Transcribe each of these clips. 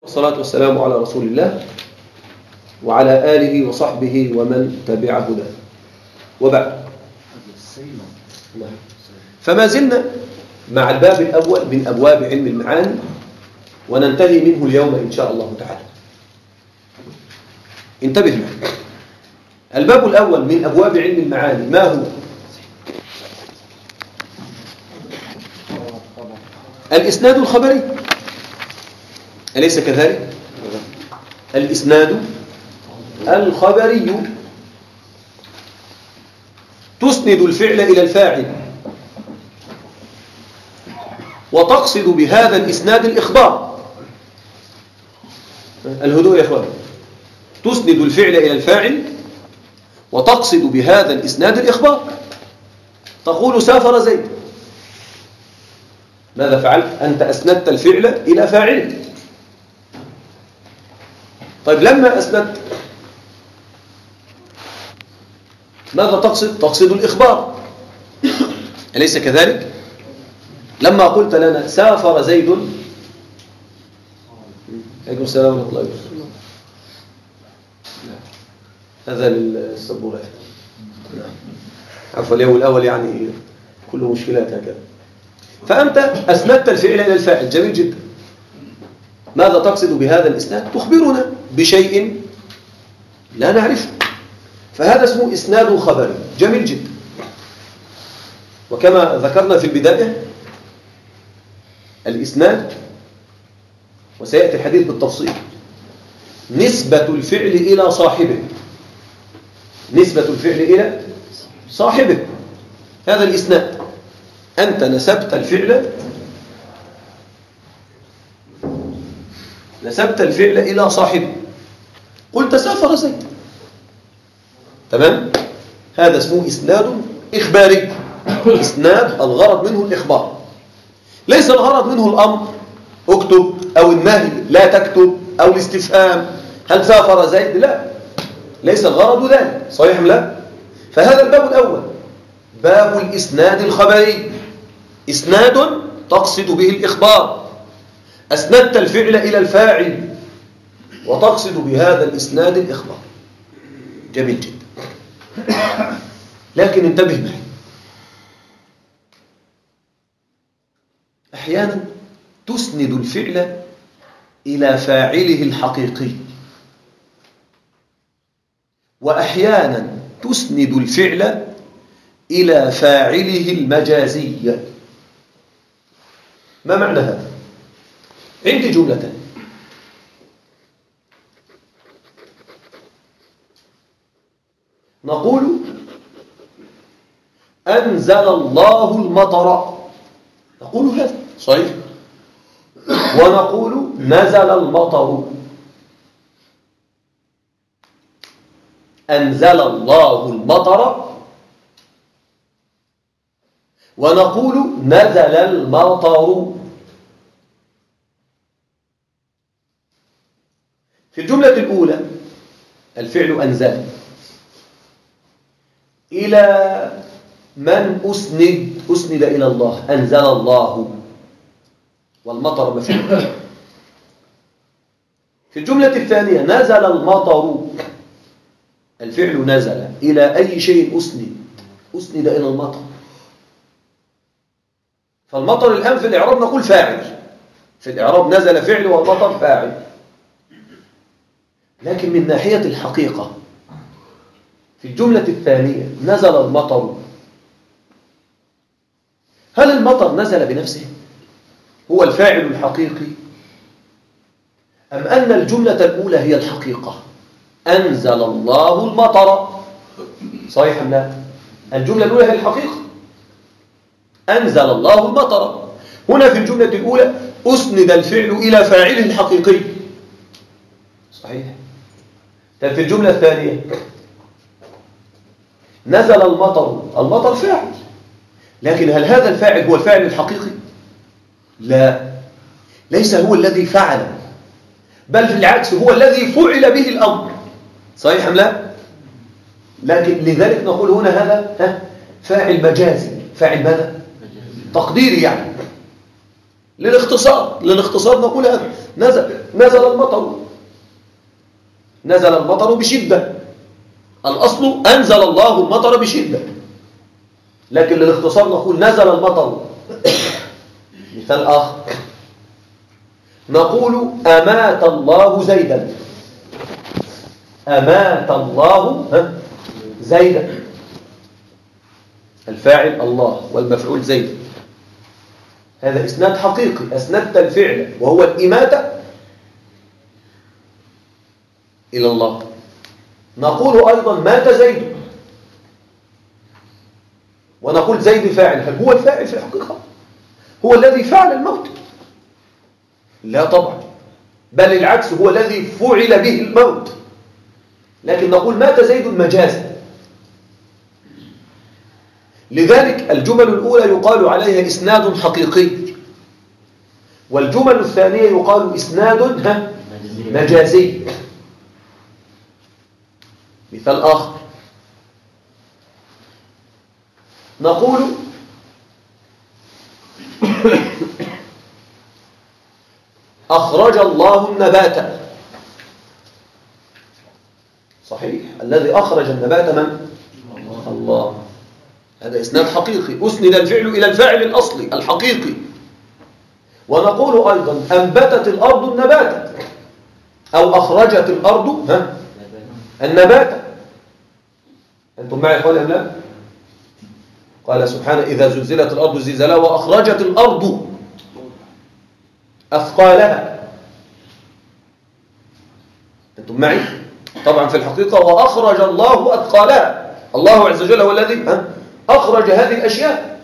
والصلاة والسلام على رسول الله وعلى آله وصحبه ومن تبع هداه وبعد. فما زلنا مع الباب الأول من أبواب علم المعاني وننتهي منه اليوم إن شاء الله تعالى. انتبه معي. الباب الأول من أبواب علم المعاني ما هو؟ الإسناد الخبري، أليس كذلك؟ الإسناد الخبري تسند الفعل إلى الفاعل وتقصد بهذا الإسناد الإخبار. الهدوء يا أخوان. تسند الفعل إلى الفاعل وتقصد بهذا الإسناد الإخبار. تقول سافر زيد. ماذا فعلت؟ أنت أسندت الفعل إلى فاعله. طيب لما أسندت ماذا تقصد؟ تقصد الإخبار، أليس كذلك؟ لما قلت لنا سافر زيد، عليكم السلام ورحمة الله وبركاته. هذا للسبورات. عفوا اليوم الأول يعني كله مشكلات هكذا. فأنت أسندت الفعل إلى الفاعل، جميل جدا. ماذا تقصد بهذا الإسناد؟ تخبرنا بشيء لا نعرفه، فهذا اسمه إسناد خبري، جميل جدا. وكما ذكرنا في البداية الإسناد، وسيأتي الحديث بالتفصيل، نسبة الفعل إلى صاحبه، نسبة الفعل إلى صاحبه، هذا الإسناد. أنت نسبت الفعل إلى صاحبه. قلت سافر زيد، تمام؟ هذا اسمه إسناد إخباري، إسناد الغرض منه الإخبار، ليس الغرض منه الأمر اكتب أو النهي لا تكتب أو الاستفهام هل سافر زيد، لا، ليس الغرض ذلك، صحيح أم لا؟ فهذا الباب الأول، باب الإسناد الخبري، إسناد تقصد به الإخبار، أسندت الفعل إلى الفاعل وتقصد بهذا الإسناد الإخبار، جميل جدا. لكن انتبه معي، أحيانا تسند الفعل إلى فاعله الحقيقي، وأحيانا تسند الفعل إلى فاعله المجازي. ما معنى هذا؟ عندي جملتان، نقول أنزل الله المطر، نقول هذا صحيح، ونقول نزل المطر. أنزل الله المطر ونقول نزل المطر. في الجملة الأولى الفعل أنزل إلى من أسند إلى الله، أنزل الله، والمطر مفعول. في الجملة الثانية نزل المطر، الفعل نزل إلى أي شيء أسند إلى المطر. فالمطر الآن في الإعراب نقول فاعل، في الإعراب نزل فعل والمطر فاعل. لكن من ناحية الحقيقة في الجملة الثانية نزل المطر، هل المطر نزل بنفسه هو الفاعل الحقيقي، أم أن الجملة الأولى هي الحقيقة؟ أنزل الله المطر، صحيح أم لا؟ الجملة الأولى هي الحقيقة، أنزل الله المطر. هنا في الجملة الأولى أسند الفعل إلى فاعله الحقيقي، صحيح. طيب في الجملة الثانية نزل المطر، المطر فاعل، لكن هل هذا الفاعل هو الفاعل الحقيقي؟ لا، ليس هو الذي فعل، بل في العكس هو الذي فعل به الأمر، صحيح أم لا؟ لكن لذلك نقول هنا هذا فاعل مجازي، فاعل ماذا؟ تقديري يعني، للاختصار نقول هذا نزل نزل المطر، نزل المطر بشدة، الأصل أنزل الله المطر بشدة، لكن للاختصار نقول نزل المطر. مثال آخر نقول أمات الله زيدا، أمات الله زيدا، الفاعل الله والمفعول زيد، هذا إسناد حقيقي، أسندت الفعل وهو الإماتة إلى الله. نقول أيضا مات زيد، ونقول زيد فاعل، هل هو الفاعل في الحقيقة؟ هو الذي فعل الموت؟ لا طبعا، بل العكس، هو الذي فعل به الموت، لكن نقول مات زيد مجازا. لذلك الجمل الأولى يقال عليها إسناد حقيقي، والجمل الثانية يقال إسناد مجازي. مثال آخر نقول أخرج الله النبات، صحيح، الذي أخرج النبات من؟ الله، هذا إسناد حقيقي، أسند الفعل إلى الفاعل الأصلي الحقيقي. ونقول أيضا أنبتت الأرض النبات، أو أخرجت الأرض النبات. أنتم معي يا إخواني أم لا؟ قال سبحانه إذا زلزلت الأرض زلزالها وأخرجت الأرض أثقالها. أنتم معي؟ طبعا في الحقيقة وأخرج الله أثقالها، الله عز وجل هو الذي أخرج هذه الأشياء،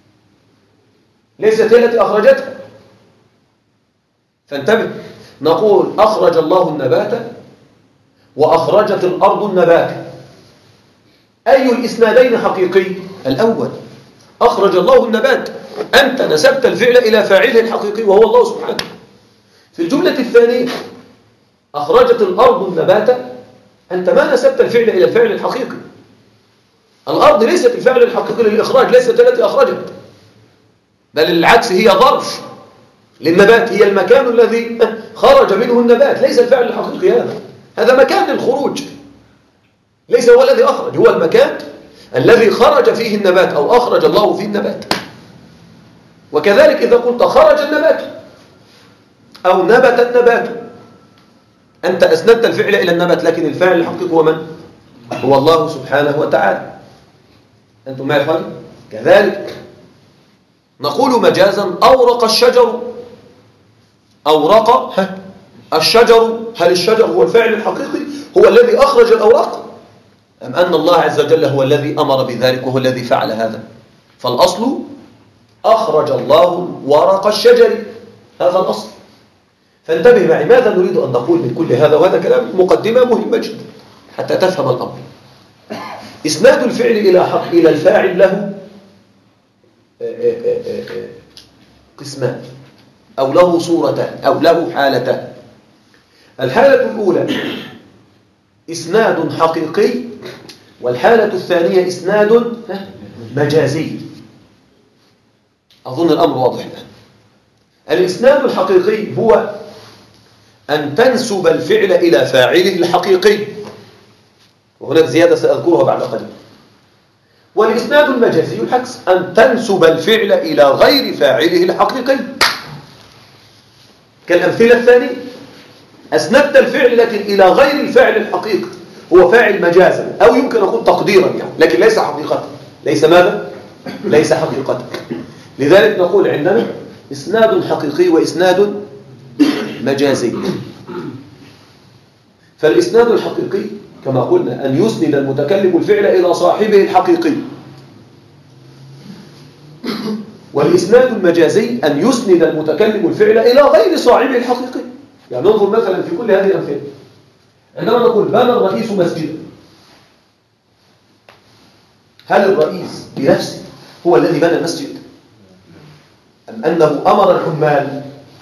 ليست هي التي أخرجتها. فانتبه، نقول أخرج الله النبات وأخرجت الأرض النبات، أي الإسنادين حقيقي؟ الأول، أخرج الله النبات، أنت نسبت الفعل إلى فاعله الحقيقي وهو الله سبحانه. في الجملة الثانية أخرجت الأرض النبات، أنت ما نسبت الفعل إلى الفعل الحقيقي، الأرض ليست الفعل الحقيقي للإخراج، ليست التي أخرجت، بل العكس، هي ظرف للنبات، هي المكان الذي خرج منه النبات، ليس الفعل الحقيقي، هذا مكان للخروج، ليس هو الذي أخرج، هو المكان الذي خرج فيه النبات أو أخرج الله فيه النبات. وكذلك إذا قلت خرج النبات أو نبت النبات، أنت أسندت الفعل إلى النبات، لكن الفاعل الحقيقي هو من؟ هو الله سبحانه وتعالى. أنتم معي يا إخواني؟ كذلك نقول مجازا أورق الشجر، أورق الشجر، هل الشجر هو الفاعل الحقيقي هو الذي أخرج الأوراق، أم أن الله عز وجل هو الذي أمر بذلك وهو الذي فعل هذا؟ فالأصل أخرج الله ورق الشجر، هذا الأصل. فانتبه معي، ماذا نريد أن نقول من كل هذا؟ وهذا كلام مقدمة مهمة جدا حتى تفهم الأمر. إسناد الفعل إلى الفاعل له قسمان، أو له صورتان، أو له حالتان. الحالة الأولى إسناد حقيقي، والحالة الثانية إسناد مجازي. أظن الأمر واضح الآن. الإسناد الحقيقي هو أن تنسب الفعل إلى فاعله الحقيقي، وهناك زيادة سأذكرها بعد قليل. والإسناد المجازي العكس، أن تنسب الفعل إلى غير فاعله الحقيقي. كالأمثلة الثانية، أسندت الفعل لكن إلى غير الفاعل الحقيقي، هو فاعل مجازا، أو يمكن أقول تقديرا يعني، لكن ليس حقيقة. ليس ماذا؟ ليس حقيقة. لذلك نقول عندنا إسناد حقيقي وإسناد مجازي. فالإسناد الحقيقي كما قلنا أن يسند المتكلم الفعل إلى صاحبه الحقيقي، والإسناد المجازي أن يسند المتكلم الفعل إلى غير صاحبه الحقيقي. يعني ننظر مثلا في كل هذه الأمثلة، عندما نقول بنى الرئيس مسجدا، هل الرئيس بنفسه هو الذي بنى المسجد، أم أنه أمر العمال؟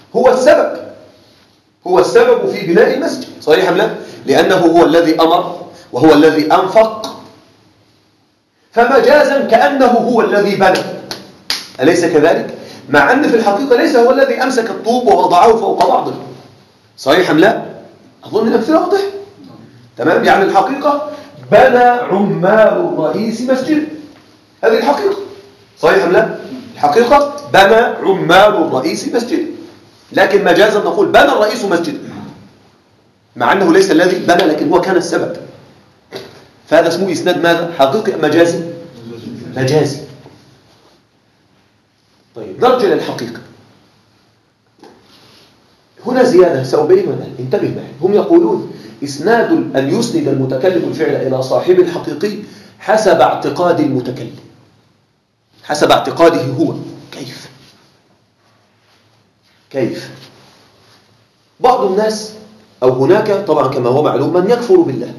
هو السبب في بناء المسجد، صحيح أم لا؟ لأنه هو الذي أمر وهو الذي أنفق، فمجازا كأنه هو الذي بنى، أليس كذلك؟ مع أن في الحقيقة ليس هو الذي أمسك الطوب ووضعه فوق بعضه، صحيح أم لا؟ أظن الأمثلة واضحة. تمام؟ يعني الحقيقة بنى عمال الرئيس مسجد، هذه الحقيقة. صحيح أم لا؟ الحقيقة بنى عمال الرئيس مسجد، لكن مجازا نقول بنى الرئيس مسجد، مع أنه ليس الذي بنى لكن هو كان السبب. فهذا اسمه إسناد ماذا؟ حقيقي مجازي؟ مجازي. طيب نرجع للحقيقة. هنا زيادة سأبينها الآن، انتبه معي. هم يقولون إسناد أن يسند المتكلم الفعل إلى صاحب الحقيقي حسب اعتقاد المتكلم، حسب اعتقاده هو. كيف؟ بعض الناس أو هناك طبعا كما هو معلوم من يكفر بالله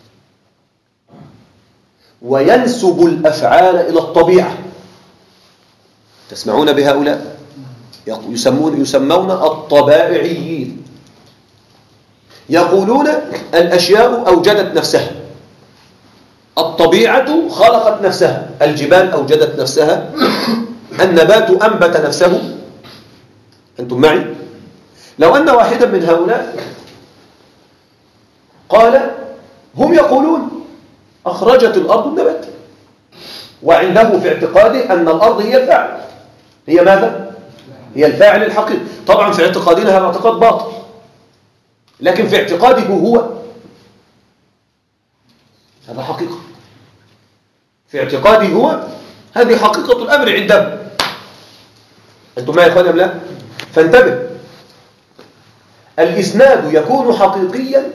وينسب الأفعال إلى الطبيعة. تسمعون بهؤلاء يسمون الطبائعيين. يقولون الأشياء أوجدت نفسها، الطبيعة خلقت نفسها، الجبال أوجدت نفسها، النبات أنبت نفسه. أنتم معي؟ لو أن واحدا من هؤلاء قال هم يقولون أخرجت الأرض النبات، وعنده في اعتقاده أن الأرض هي الفاعل، هي ماذا؟ هي الفاعل الحقيقي. طبعا في اعتقادنا هذا اعتقاد باطل، لكن في اعتقاده هو هذا حقيقة. في اعتقاده هو هذه حقيقة الأمر عنده. أنتم معي يا إخواني أم لا؟ فانتبه، الإسناد يكون حقيقيا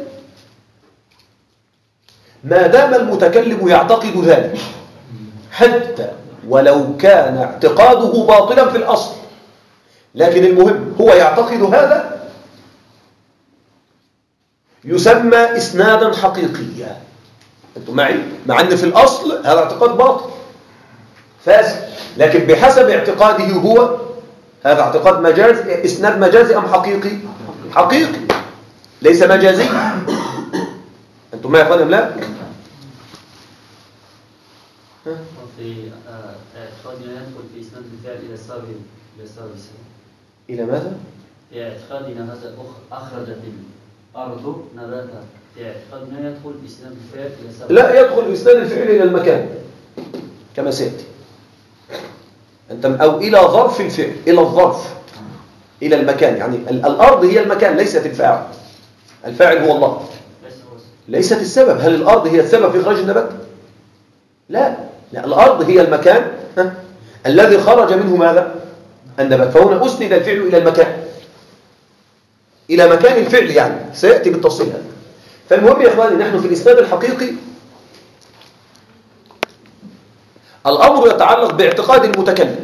ما دام المتكلم يعتقد ذلك، حتى ولو كان اعتقاده باطلا في الأصل، لكن المهم هو يعتقد هذا، يسمى إسنادا حقيقيا. أنتم معي؟ مع أن في الأصل هذا اعتقاد باطل فاسد، لكن بحسب اعتقاده هو هذا اعتقاد مجازي. إسناد مجازي أم حقيقي؟ حقيقي، ليس مجازي. أنتم معي يا أخواني أم لا؟ وفي اعتقادنا يدخل في إسناد الفعل إلى السبب. إلى ماذا؟ في اعتقادنا هذا أخرجت الأرض نباتها، في اعتقادنا يدخل إسناد الفعل إلى السبب. لا، يدخل إسناد الفعل إلى المكان كما سيأتي. أو إلى ظرف الفعل، إلى الظرف، إلى المكان. يعني الأرض هي المكان ليست الفاعل. الفاعل هو الله، ليست السبب. هل الأرض هي السبب في إخراج النبات؟ لا، الأرض هي المكان الذي خرج منه ماذا؟ النبات. فهنا أسند الفعل إلى المكان، إلى مكان الفعل، يعني سيأتي بالتفصيل هذا. فالمهم يا إخواني، نحن في الإسناد الحقيقي الأمر يتعلق باعتقاد المتكلم.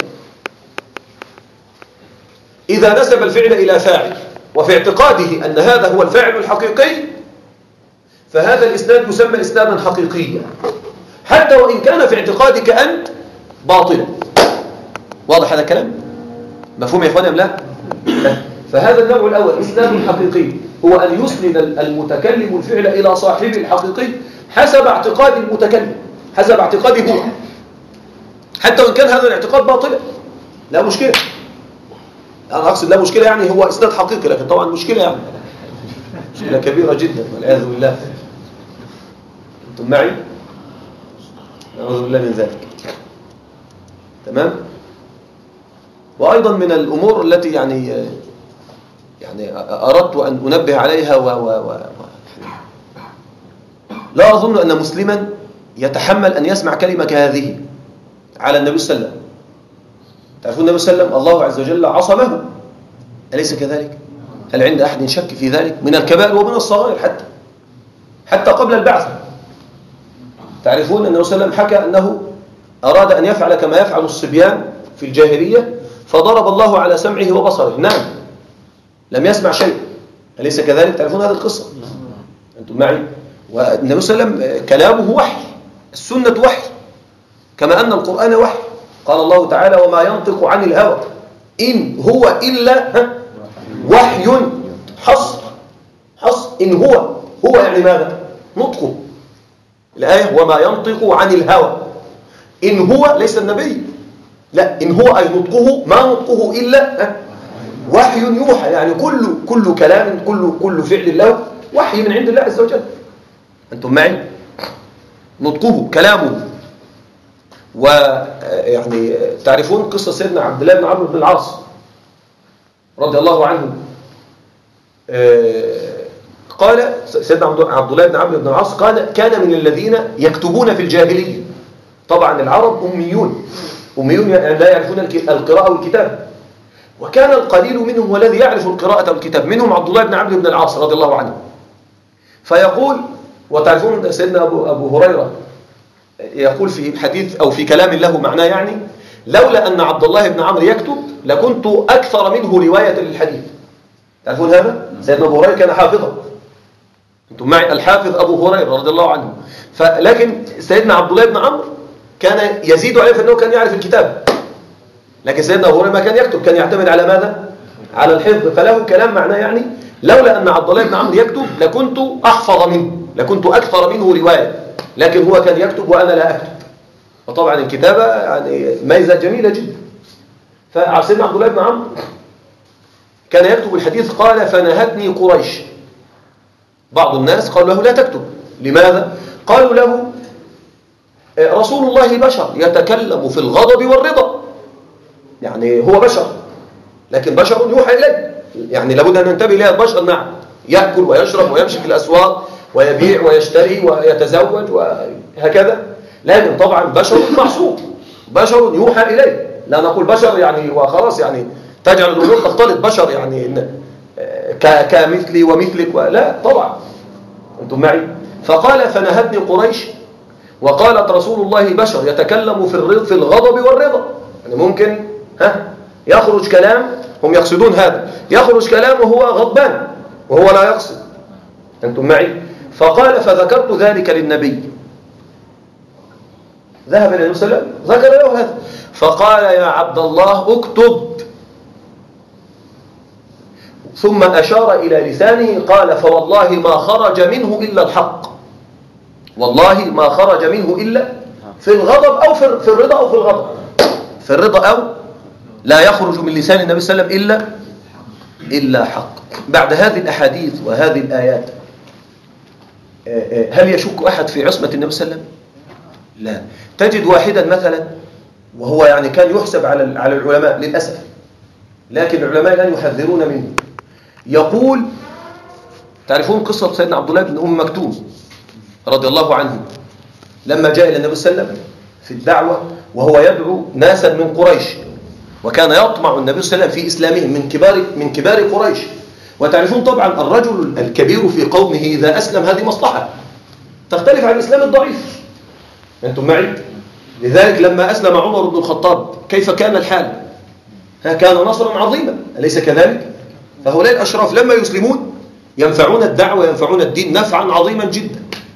إذا نسب الفعل إلى فاعل وفي اعتقاده أن هذا هو الفاعل الحقيقي، فهذا الإسناد يسمى إسنادا حقيقيا، حتى وإن كان في اعتقادك أنت باطلا. واضح هذا الكلام؟ مفهوم يا إخواني أم لا؟ فهذا النوع الأول إسناد حقيقي، هو أن يسند المتكلم الفعل إلى صاحبه الحقيقي حسب اعتقاد المتكلم، حسب اعتقاده هو، حتى وإن كان هذا الاعتقاد باطلا لا مشكلة. أنا أقصد لا مشكلة يعني هو إسناد حقيقي، لكن طبعا مشكلة يعني مشكلة كبيرة جدا والعياذ بالله. أنتم معي؟ نعوذ بالله من ذلك. تمام؟ وأيضا من الأمور التي يعني أردت أن أنبه عليها لا أظن أن مسلما يتحمل أن يسمع كلمة كهذه على النبي صلى الله عليه وسلم. تعرفون النبي صلى الله عليه وسلم الله عز وجل عصمه، أليس كذلك؟ هل عند أحد شك في ذلك؟ من الكبائر ومن الصغائر حتى قبل البعث. تعرفون أن النبي صلى الله عليه وسلم حكى أنه أراد أن يفعل كما يفعل الصبيان في الجاهلية، فضرب الله على سمعه وبصره، نعم لم يسمع شيء، أليس كذلك؟ تعرفون هذه القصة؟ أنتم معي؟ والنبي صلى الله عليه وسلم كلامه وحي، السنة وحي، كما أن القرآن وحي. قال الله تعالى وما ينطق عن الهوى إن هو إلا وحي. حصر إن هو يعني ماذا؟ نطقه. الآية وما ينطق عن الهوى، إن هو ليس النبي، لا، إن هو أي نطقه، ما نطقه إلا وحي يوحى، يعني كل كلام كل فعل له وحي من عند الله عز وجل. أنتم معي؟ نطقه كلامه. ويعني تعرفون قصة سيدنا عبد الله بن عمرو بن العاص رضي الله عنه. قال سيدنا عبد الله بن عمرو بن العاص قال كان من الذين يكتبون في الجاهلية. طبعا العرب أميون يعني لا يعرفون القراءة والكتاب، وكان القليل منهم والذي يعرف القراءة والكتاب، منهم عبد الله بن عمرو بن العاص رضي الله عنه. فيقول، وتعرفون سيدنا أبو هريرة يقول في حديث أو في كلام له معناه، يعني لولا أن عبد الله بن عمرو يكتب لكنت أكثر منه رواية للحديث. تعرفون هذا؟ سيدنا أبو هريرة كان حافظا. أنتم معي؟ الحافظ أبو هريرة رضي الله عنه. لكن سيدنا عبد الله بن عمرو كان يزيد عليه فإنه كان يعرف الكتاب، لكن سيدنا أبو هريرة ما كان يكتب، كان يعتمد على ماذا؟ على الحفظ. فله كلام معناه يعني لولا أن عبد الله بن عمرو يكتب لكنت أحفظ منه، لكنت أكثر منه رواية، لكن هو كان يكتب وأنا لا أكتب. وطبعا الكتابة يعني ميزة جميلة جدا. فسيدنا عبد الله بن عمرو كان يكتب الحديث. قال فنهتني قريش. بعض الناس قالوا له لا تكتب. لماذا؟ قالوا له رسول الله بشر يتكلم في الغضب والرضا، يعني هو بشر لكن بشر يوحى إليه، يعني لابد أن ننتبه لها. البشر نعم يأكل ويشرب ويمشي في الأسواق ويبيع ويشتري ويتزوج وهكذا، لكن طبعا بشر معصوم، بشر يوحى إليه. لا نقول بشر يعني وخلاص يعني تجعل الأمور تختلط، بشر يعني كمثلي ومثلك لا طبعا. أنتم معي؟ فقال فنهتني قريش وقالت رسول الله بشر يتكلم في الغضب والرضا. يعني ممكن يخرج كلام، هم يقصدون هذا، يخرج كلام وهو غضبان وهو لا يقصد. أنتم معي؟ فقال فذكرت ذلك للنبي. ذهب إلى النبي صلى الله عليه وسلم ذكر له هذا، فقال يا عبد الله اكتب. ثم أشار إلى لسانه قال فوالله ما خرج منه إلا الحق، والله ما خرج منه إلا في الغضب أو في الرضا أو في الغضب، في الرضا أو لا يخرج من لسان النبي صلى الله عليه وسلم إلا حق. بعد هذه الأحاديث وهذه الآيات هل يشك أحد في عصمة النبي صلى الله عليه وسلم؟ لا. تجد واحدا مثلا وهو يعني كان يحسب على العلماء للأسف، لكن العلماء الآن يحذرون منه. يقول تعرفون قصة سيدنا عبد الله بن أم مكتوم رضي الله عنه لما جاء إلى النبي صلى الله عليه وسلم في الدعوة وهو يدعو ناسا من قريش، وكان يطمع النبي صلى الله عليه وسلم في إسلامهم من كبار قريش. وتعرفون طبعا الرجل الكبير في قومه إذا أسلم هذه مصلحة تختلف عن الإسلام الضعيف. أنتم معي؟ لذلك لما أسلم عمر بن الخطاب كيف كان الحال؟ كان نصرا عظيما، أليس كذلك؟ فهؤلاء الأشراف لما يسلمون ينفعون الدعوة ينفعون الدين نفعا عظيما جدا.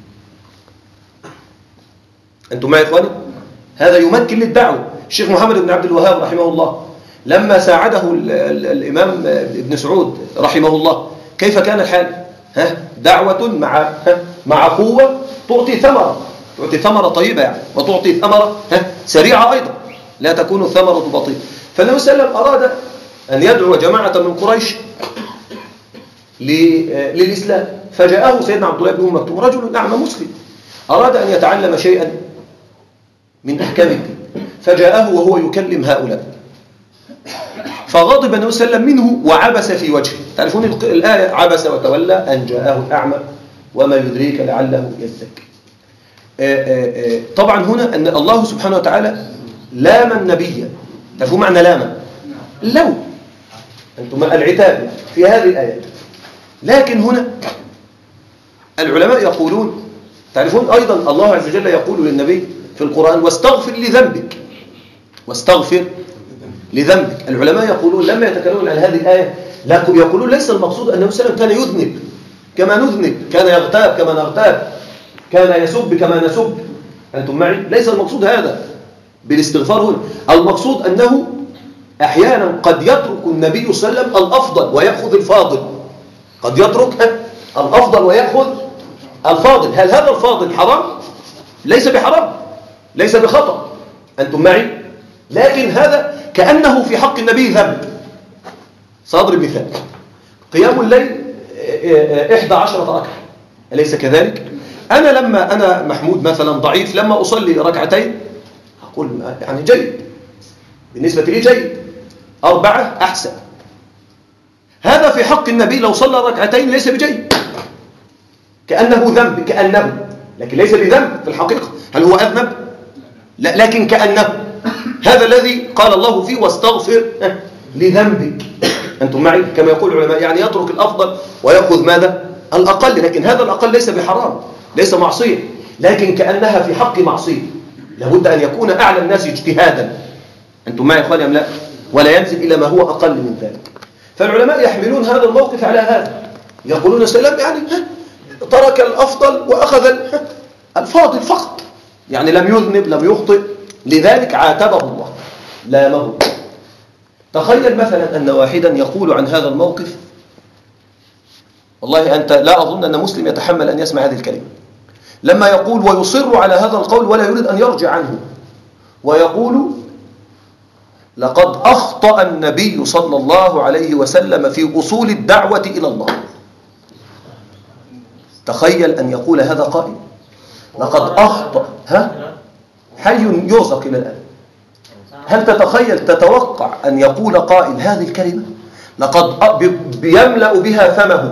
أنتم معي إخواني؟ هذا يمكن للدعوة. الشيخ محمد بن عبد الوهاب رحمه الله لما ساعده الإمام ابن سعود رحمه الله كيف كان الحال؟ دعوة مع قوة تعطي ثمرة طيبة يعني، وتعطي ثمرة سريعة أيضا، لا تكون الثمرة بطيئة. فالنبي صلى الله عليه وسلم أراد أن يدعو جماعة من قريش للإسلام، فجاءه سيدنا عبد الله بن أم مكتوم رجل أعمى مسلم أراد أن يتعلم شيئا من أحكام الدين، فجاءه وهو يكلم هؤلاء، فغضب النبي صلى الله عليه وسلم منه وعبس في وجهه. تعرفون الآية عبس وتولى أن جاءه الأعمى وما يدريك لعله يزكي. طبعا هنا أن الله سبحانه وتعالى لام النبي. تعرفون معنى لام؟ اللوم، أنتم العتاب في هذه الآيات. لكن هنا العلماء يقولون تعرفون أيضا الله عز وجل يقول للنبي في القرآن واستغفر لذنبك، واستغفر لذنبك. العلماء يقولون لما يتكلمون عن هذه الآية يقولون ليس المقصود أن النبي صلى الله عليه وسلم كان يذنب كما نذنب، كان يغتاب كما نغتاب، كان يسب كما نسب. أنتم معي؟ ليس المقصود هذا بالاستغفار هنا. المقصود أنه أحيانا قد يترك النبي صلى الله عليه وسلم الأفضل ويأخذ الفاضل، قد يترك الأفضل ويأخذ الفاضل. هل هذا الفاضل حرام؟ ليس بحرام، ليس بخطأ. أنتم معي؟ لكن هذا كأنه في حق النبي ذنب، سأضرب مثال. قيام الليل 11 ركعة، أليس كذلك؟ أنا محمود مثلا ضعيف، لما أصلي ركعتين أقول يعني جيد، بالنسبة لي جيد، 4 أحسن. هذا في حق النبي لو صلى ركعتين ليس بجيد، كأنه ذنب، كأنه، لكن ليس بذنب في الحقيقة. هل هو أذنب؟ لا، لكن كأنه. هذا الذي قال الله فيه واستغفر لذنبك. أنتم معي؟ كما يقول العلماء، يعني يترك الأفضل ويأخذ ماذا؟ الأقل. لكن هذا الأقل ليس بحرام، ليس معصية، لكن كأنها في حق معصية. لابد أن يكون أعلى الناس اجتهادا. أنتم معي يا إخواني أم لا؟ ولا ينزل إلى ما هو أقل من ذلك. فالعلماء يحملون هذا الموقف على هذا، يقولون سلام يعني ترك الأفضل وأخذ الفاضل فقط، يعني لم يذنب، لم يخطئ، لذلك عاتبه الله، لامه. تخيل مثلا أن واحدا يقول عن هذا الموقف، والله أنت لا أظن أن مسلم يتحمل أن يسمع هذه الكلمة، لما يقول ويصر على هذا القول ولا يريد أن يرجع عنه، ويقول لقد أخطأ النبي صلى الله عليه وسلم في أصول الدعوة إلى الله. تخيل أن يقول هذا قائل، لقد أخطأ، حي يرزق إلى الآن. هل تتوقع أن يقول قائل هذه الكلمة لقد بيملأ بها فمه،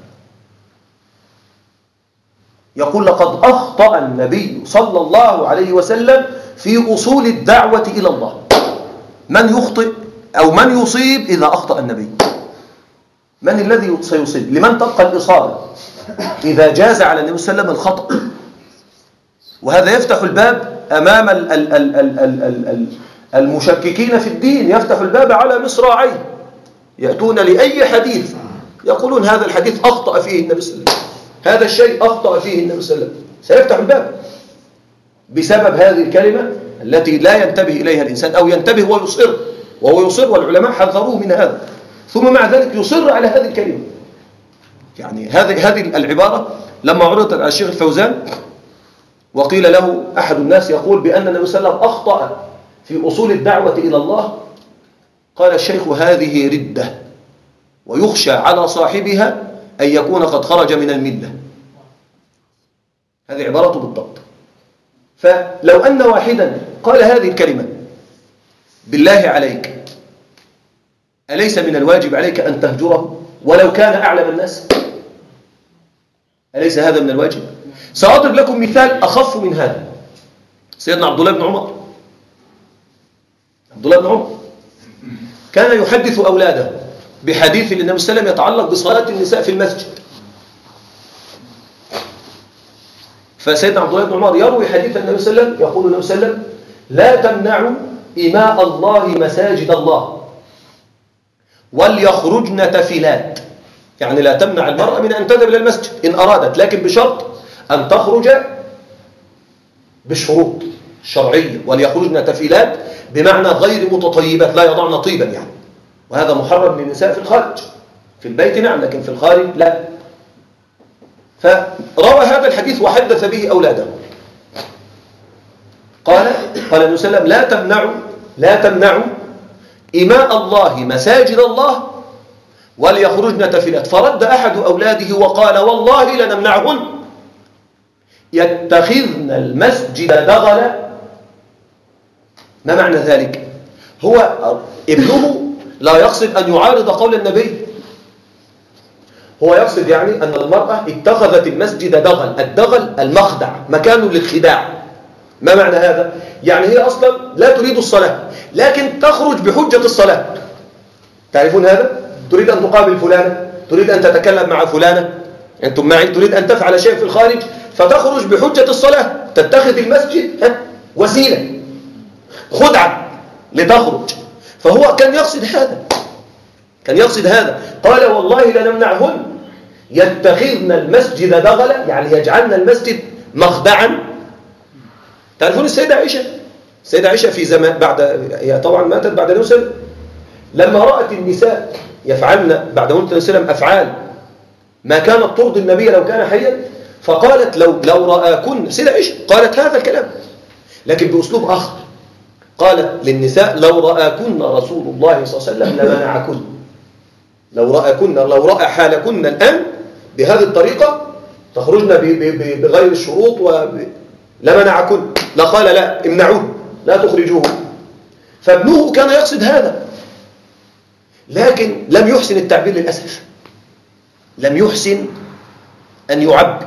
يقول لقد أخطأ النبي صلى الله عليه وسلم في أصول الدعوة إلى الله؟ من يخطئ أو من يصيب إذا أخطأ النبي؟ من الذي سيصيب؟ لمن تبقى الإصابة إذا جاز على النبي صلى الله عليه وسلم الخطأ؟ وهذا يفتح الباب أمام المشككين في الدين، يفتح الباب على مصراعيه، يأتون لأي حديث يقولون هذا الحديث أخطأ فيه النبي صلى الله عليه وسلم، هذا الشيء أخطأ فيه النبي صلى الله عليه وسلم. سيفتح الباب بسبب هذه الكلمة التي لا ينتبه إليها الإنسان، أو ينتبه ويصر، وهو يصر، والعلماء حذروه من هذا، ثم مع ذلك يصر على هذه الكلمة. يعني هذه العبارة لما عرضت على الشيخ الفوزان وقيل له أحد الناس يقول بأن النبي صلى الله عليه وسلم أخطأ في أصول الدعوة إلى الله، قال الشيخ هذه ردة، ويخشى على صاحبها أن يكون قد خرج من الملة. هذه عبارته بالضبط. فلو أن واحدا قال هذه الكلمة، بالله عليك أليس من الواجب عليك أن تهجره ولو كان أعلم الناس؟ أليس هذا من الواجب؟ سأضرب لكم مثال أخف من هذا. سيدنا عبد الله بن عمر، عبد الله بن عمر كان يحدث أولاده بحديث للنبي صلى الله عليه وسلم يتعلق بصلاة النساء في المسجد. فسيدنا عبد الله بن عمر يروي حديث النبي صلى الله عليه وسلم، يقول النبي صلى الله عليه وسلم لا تمنعوا إماء الله مساجد الله وليخرجن تفلات، يعني لا تمنع المرأة من أن تذهب إلى المسجد إن أرادت، لكن بشرط أن تخرج بالشروط الشرعية. وليخرجن تفلات بمعنى غير متطيبات، لا يضعن طيبا يعني، وهذا محرم للنساء في الخارج. في البيت نعم، لكن في الخارج لا. فروى هذا الحديث وحدث به أولاده. قال النبي صلى الله عليه وسلم لا تمنعوا إماء الله مساجد الله وليخرجن تفلات. فرد أحد أولاده وقال والله لنمنعهن يتخذن المسجد دغلا. ما معنى ذلك؟ هو ابنه لا يقصد أن يعارض قول النبي، هو يقصد يعني أن المرأة اتخذت المسجد دغل. الدغل المخدع، مكان للخداع. ما معنى هذا؟ يعني هي أصلا لا تريد الصلاة، لكن تخرج بحجة الصلاة. تعرفون هذا؟ تريد أن تقابل فلانة، تريد أن تتكلم مع فلانة، أنتم معي، تريد أن تفعل شيء في الخارج، فتخرج بحجة الصلاة، تتخذ المسجد وسيلة خدعة لتخرج. فهو كان يقصد هذا، قال والله لنمنعهن يتخذن المسجد دغلا، يعني يجعلن المسجد مخدعا. تعرفون السيدة عائشة في زمان هي طبعا ماتت بعد النبي صلى الله عليه وسلم، لما رأت النساء يفعلن بعد موت النبي صلى الله عليه وسلم أفعال ما كانت ترضي النبي لو كان حيا، فقالت لو رآكن، سيدة عائشة قالت هذا الكلام لكن بأسلوب آخر. قالت للنساء لو رآكن رسول الله صلى الله عليه وسلم لمنعكن. لو رأى حالكن الآن بهذه الطريقة تخرجن بغير الشروط لمنعكن، لقال لا امنعوه لا تخرجوه. فابنه كان يقصد هذا، لكن لم يحسن التعبير للأسف، لم يحسن أن يعبر.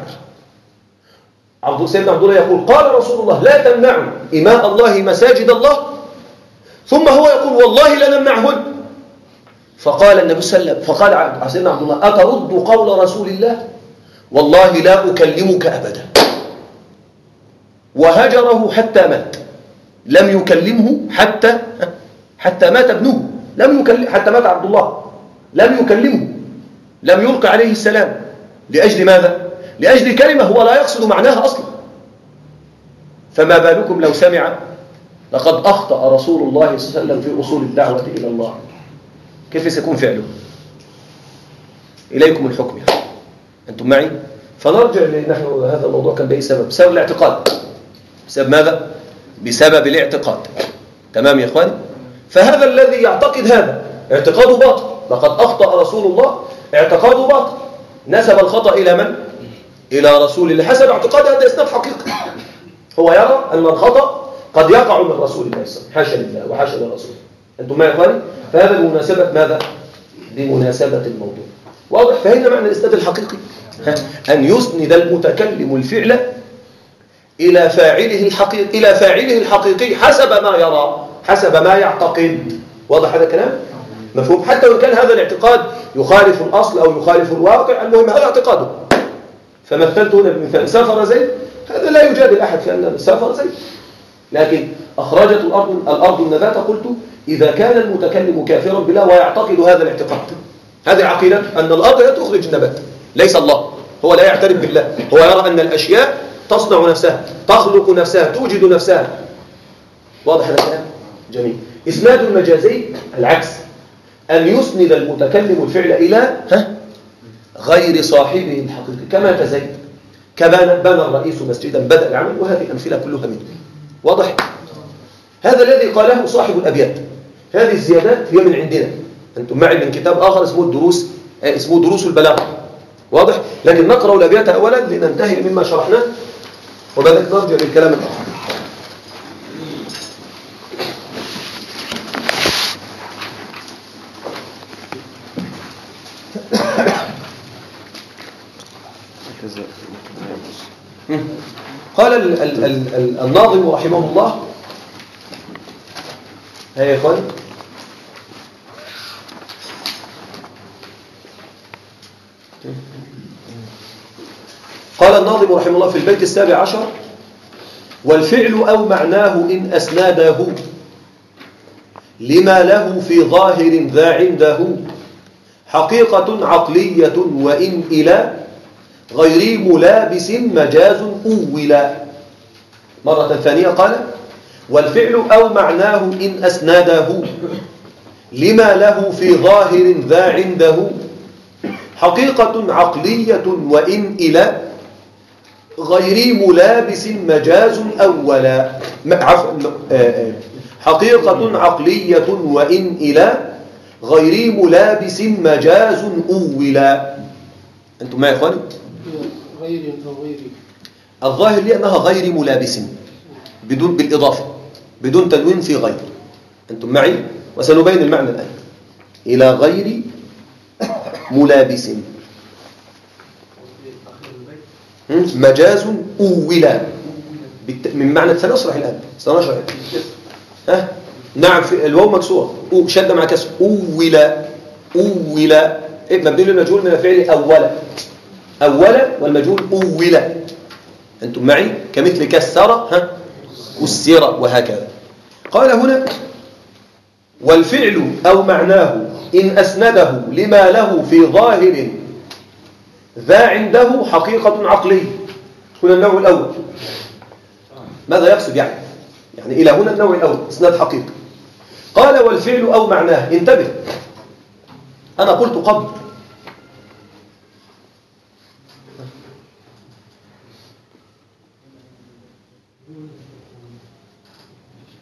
سيدنا عبد الله يقول قال رسول الله لا تمنعوا إماء الله مساجد الله، ثم هو يقول والله لا نمنعهن. فقال النبي صلى الله عليه وسلم، فقال سيدنا عبد الله أترد قول رسول الله؟ والله لا أكلمك أبدا. وهجره حتى مات، لم يكلمه حتى مات ابنه، لم يكلم حتى مات عبد الله، لم يكلمه، لم يلقى عليه السلام. لأجل ماذا؟ لأجل كلمة هو لا يقصد معناها أصلا. فما بالكم لو سمع لقد أخطأ رسول الله صلى الله عليه وسلم في أصول الدعوة إلى الله، كيف سيكون فعله؟ إليكم الحكم، أنتم معي؟ فنرجع نحن هذا الموضوع كان بأي سبب؟ بسبب الاعتقاد. بسبب ماذا؟ بسبب الاعتقاد. تمام يا إخواني؟ فهذا الذي يعتقد هذا اعتقاده باطل، لقد أخطأ رسول الله، اعتقاده باطل، نسب الخطأ إلى من؟ إلى رسول الله، حسب اعتقاد هذا إسناد حقيقي. هو يرى أن الخطأ قد يقع من رسول الله صلى الله عليه وسلم، حاشا لله وحاشا للرسول. أنتم معي يا إخواني؟ فهذا بمناسبة ماذا؟ بمناسبة الموضوع. واضح؟ فهمنا معنى الإسناد الحقيقي؟ أن يسند المتكلم الفعل إلى فاعله الحقيقي حسب ما يرى، حسب ما يعتقد. واضح هذا الكلام؟ مفهوم؟ حتى وإن كان هذا الاعتقاد يخالف الأصل أو يخالف الواقع، المهم هذا اعتقاده. فمثلت هنا بمثال سافر زيد، هذا لا يجادل أحد في أن سافر زيد، لكن أخرجت الأرض النبات. قلت إذا كان المتكلم كافرا بالله ويعتقد هذا الاعتقاد، هذه عقيدة أن الأرض لا تخرج النبات، ليس الله، هو لا يعترف بالله، هو يرى أن الأشياء تصنع نفسها، تخلق نفسها، توجد نفسها. واضح هذا الكلام؟ جميل. إسناد المجازي العكس، أن يسند المتكلم الفعل إلى غير صاحبه الحقيقي، كما كزيد، كبنى الرئيس مسجدا بدأ العمل، وهذه أمثلة كلها منه. واضح؟ هذا الذي قاله صاحب الأبيات. هذه الزيادات هي من عندنا، أنتم معي من كتاب آخر اسمه دروس البلاغة. واضح؟ لكن نقرأ الأبيات أولا لننتهي مما شرحناه، وبعد ذلك نرجع للكلام الآخر. قال الناظم رحمه الله، هيا يا إخواني، قال الناظم رحمه الله في البيت 17: والفعل أو معناه إن أسناده لما له في ظاهر ذا عنده حقيقة عقلية، وإن إلى غير ملابس مجاز أولا. مرة ثانية قال: والفعل أو معناه إن أسناده لما له في ظاهر ذا عنده حقيقة عقلية، وإن إلى غير ملابس مجاز أولا. حقيقة عقلية، وإن إلى غير ملابس مجاز أولا. أنتم معي يا إخواني؟ غير الظاهر لأنها غير ملابس، بدون بالإضافة، بدون تنوين في غير. أنتم معي؟ وسنبين المعنى الآن. إلى غير ملابس مجاز أولا من معنى. سنشرح الآن، سنشرح. نعم، في الواو مكسورة، شد مع كسر، أولا. أولا مبني للمجهول من الفعل أولا والمجهول أولا. أنتم معي؟ كمثل كسر كسر، وهكذا. قال هنا: والفعل أو معناه إن أسنده لما له في ظاهر ذا عنده حقيقة عقلية. هنا النوع الأول. ماذا يقصد يعني إلى هنا النوع الأول إسناد حقيقي. قال: والفعل أو معناه. انتبه، أنا قلت قبل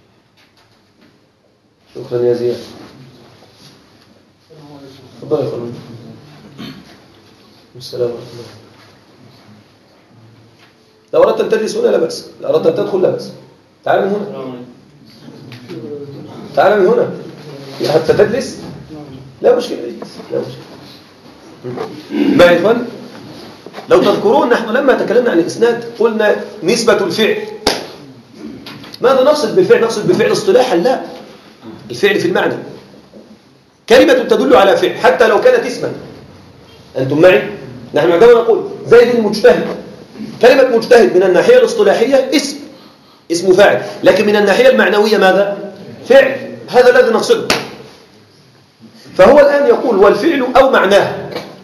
شكرا يا زياد. تفضل يا فندم. السلام عليكم. لو أردت أن تجلس هنا لا بأس، لو أردت أن تدخل لا بأس. تعال من هنا، تعال من هنا حتى تجلس، لا مشكلة، لا مشكلة. ما يا إخوان، لو تذكرون نحن لما تكلمنا عن الإسناد قلنا نسبة الفعل. ماذا نقصد بالفعل؟ نقصد بالفعل اصطلاحا؟ لا، الفعل في المعنى كلمة تدل على فعل حتى لو كانت اسما. أنتم معي؟ نحن عندما نقول زيد المجتهد، كلمة مجتهد من الناحية الاصطلاحية اسم فاعل، لكن من الناحية المعنوية ماذا؟ فعل. هذا الذي نقصده. فهو الآن يقول والفعل أو معناه.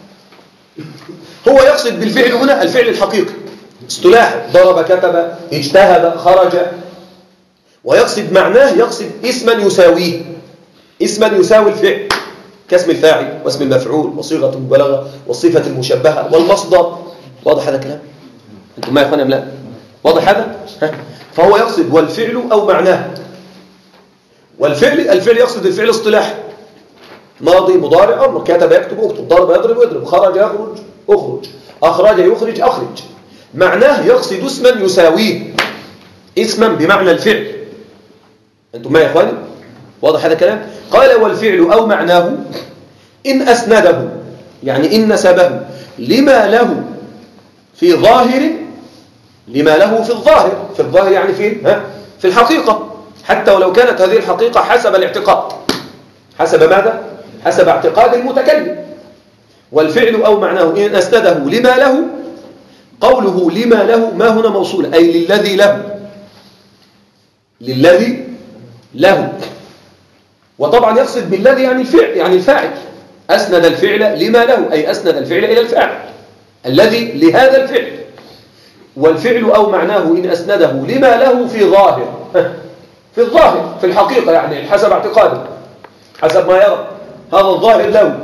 هو يقصد بالفعل هنا الفعل الحقيقي اصطلاحا، ضرب، كتب، اجتهد، خرج. ويقصد معناه، يقصد اسما يساويه، اسما يساوي الفعل كاسم الفاعل واسم المفعول وصيغة المبالغة والصفة المشبهة والمصدر. واضح هذا الكلام؟ أنتم ما يا إخواني أم لا؟ واضح هذا؟ فهو يقصد والفعل أو معناه. الفعل يقصد الفعل اصطلاحي، ماضي، مضارع، أمر، كتب يكتب اكتب، ضرب يضرب يضرب، خرج يخرج اخرج، أخرج يخرج أخرج. معناه يقصد اسما يساويه، اسما بمعنى الفعل. أنتم ما يا إخواني؟ واضح هذا الكلام؟ قال والفعل أو معناه إن أسنده، يعني إن نسبه لما له في ظاهر، لما له في الظاهر، في الظاهر يعني في الحقيقة، حتى ولو كانت هذه الحقيقة حسب الاعتقاد. حسب ماذا؟ حسب اعتقاد المتكلم. والفعل أو معناه إن أسنده لما له، قوله لما له ما هنا موصول، أي للذي له، للذي له. وطبعا يقصد بالذي يعني الفعل، يعني الفاعل. أسند الفعل لما له، أي أسند الفعل إلى الفاعل الذي لهذا الفعل. والفعل أو معناه إن أسنده لما له في ظاهر، في الظاهر، في الحقيقة، يعني حسب اعتقاده، حسب ما يرى هذا الظاهر له.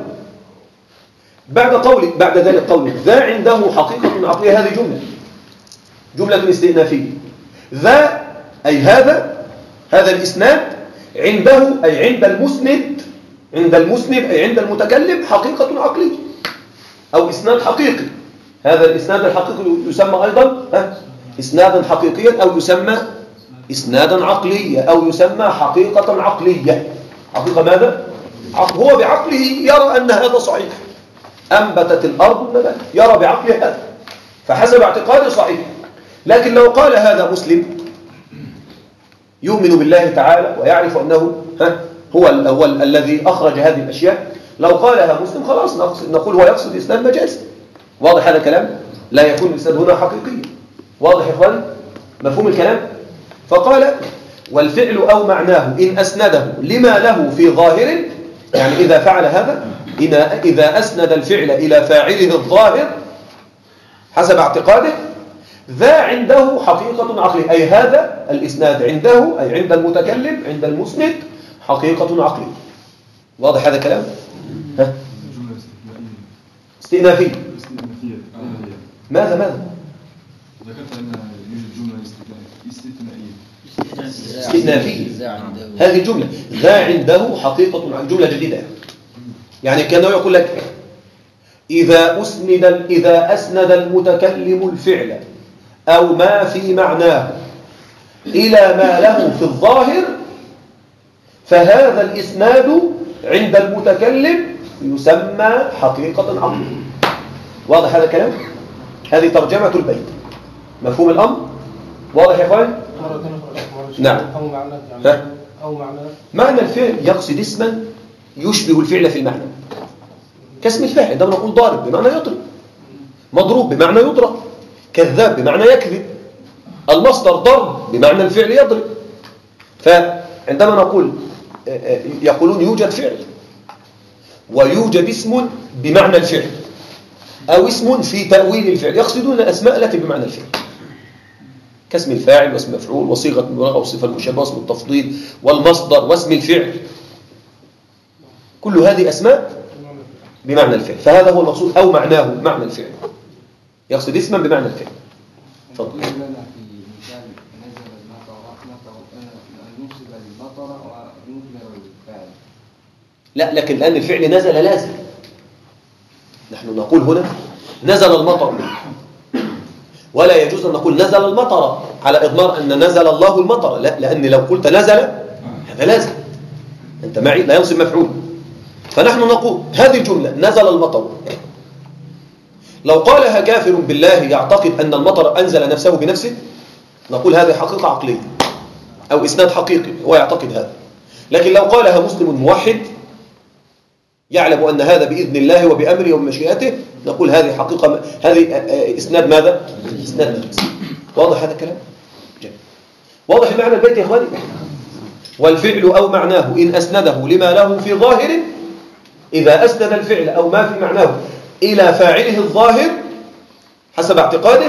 بعد ذلك قوله ذا عنده حقيقة عقلية. هذه جملة استئنافية. ذا أي هذا الإسناد عنده، أي عند المسند أي عند المتكلم حقيقة عقلية أو إسناد حقيقي. هذا الإسناد الحقيقي يسمى أيضا إسنادا حقيقيا، أو يسمى إسنادا عقليا، أو يسمى حقيقة عقلية. حقيقة ماذا؟ هو بعقله يرى أن هذا صحيح. أنبتت الأرض النبات، يرى بعقله هذا، فحسب اعتقاده صحيح. لكن لو قال هذا مسلم يؤمن بالله تعالى ويعرف أنه هو الأول الذي أخرج هذه الأشياء، لو قالها مسلم خلاص نقول هو يقصد إسناد مجازي. واضح هذا الكلام؟ لا يكون الإسناد هنا حقيقي. واضح يا إخوان؟ مفهوم الكلام؟ فقال والفعل أو معناه إن أسنده لما له في ظاهر، يعني إذا فعل هذا، إذا أسند الفعل إلى فاعله الظاهر حسب اعتقاده، ذا عنده حقيقة عقلية، أي هذا الإسناد عنده، أي عند المتكلم، عند المسند، حقيقة عقلية. واضح هذا الكلام؟ استئنافية. ماذا؟ ذكرت أن يوجد جملة استئنافية. هذه الجملة ذا عنده حقيقة، جملة جديدة، يعني كانوا يقول لك إذا أسند المتكلم الفعل أو ما في معناه إلى ما له في الظاهر، فهذا الإسناد عند المتكلم يسمى حقيقة عقلية. واضح هذا الكلام؟ هذه ترجمة البيت. مفهوم الأمر؟ واضح يا إخوان؟ نعم. أو معناه معنى الفعل يقصد اسما يشبه الفعل في المعنى، كاسم الفاعل. ده نقول ضارب بمعنى يضرب، مضروب بمعنى يضرب، كذاب بمعنى يكذب. المصدر ضرب بمعنى الفعل يضرب. فعندما نقول يقولون يوجد فعل ويوجد اسم بمعنى الفعل أو اسم في تأويل الفعل، يقصدون الأسماء التي بمعنى الفعل كاسم الفاعل واسم المفعول وصيغة المبالغة والصفة المشبهة واسم التفضيل والمصدر واسم الفعل. كل هذه أسماء بمعنى الفعل، فهذا هو المقصود. أو معناه معنى الفعل، يقصد اسما بمعنى الفعل. تفضل. لا، لكن الآن الفعل نزل لازم. نحن نقول هنا نزل المطر، ولا يجوز أن نقول نزل المطر على إضمار أن نزل الله المطر، لا، لأن لو قلت نزل هذا لازم، أنت معي، لا ينصب مفعول. فنحن نقول هذه الجملة نزل المطر، لو قالها كافر بالله يعتقد أن المطر أنزل نفسه بنفسه نقول هذه حقيقة عقلية أو إسناد حقيقي، هو يعتقد هذا. لكن لو قالها مسلم موحد يعلم أن هذا بإذن الله وبأمره وبمشيئته نقول هذه حقيقة، هذه إسناد ماذا؟ إسناد نفس. واضح هذا الكلام؟ جميل. واضح معنى البيت يا إخواني؟ والفعل أو معناه إن أسنده لما له في ظاهر، إذا أسند الفعل أو ما في معناه إلى فاعله الظاهر حسب اعتقاده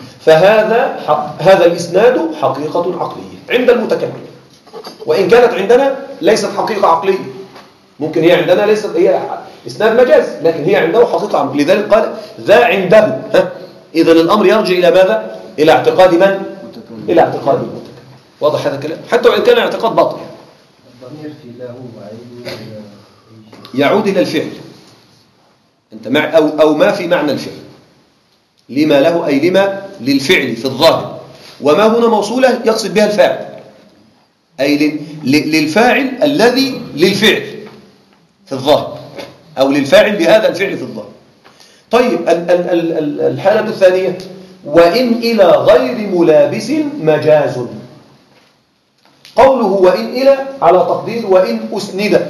هذا الإسناد حقيقة عقلية عند المتكلم، وإن كانت عندنا ليست حقيقة عقلية، ممكن هي عندنا ليست هي إسناد مجاز، لكن هي عنده حقيقة عقلية. لذلك قال ذا عنده. إذن الأمر يرجع إلى ماذا؟ إلى اعتقاد من؟ إلى اعتقاد المتكلم. واضح هذا الكلام؟ حتى وإن كان اعتقاد باطل. الضمير في له يعود إلى الفعل، أنت مع أو ما في معنى الفعل، لما له أي لما للفعل في الظاهر، وما هنا موصولة يقصد بها الفاعل، أي للفاعل الذي للفعل في الظاهر، أو للفاعل بهذا الفعل في الظاهر. طيب الحالة الثانية وإن إلى غير ملابس مجاز. قوله وإن إلى على تقدير وإن أسند.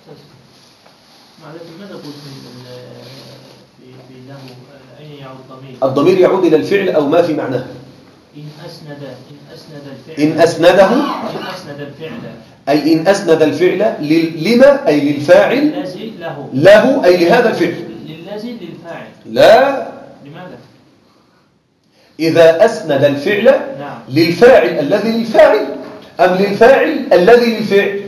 ماذا قلت في له أين يعود الضمير؟ الضمير يعود إلى الفعل أو ما في معناه. إن أسند الفعل. إن أسنده. إن أسند الفعل. أي إن أسند الفعل لما أي للفاعل. الذي له. له أي لهذا الفعل. للذي للفاعل. لا. لماذا؟ إذا أسند الفعل نعم. للفاعل الذي للفاعل أم للفاعل الذي للفعل؟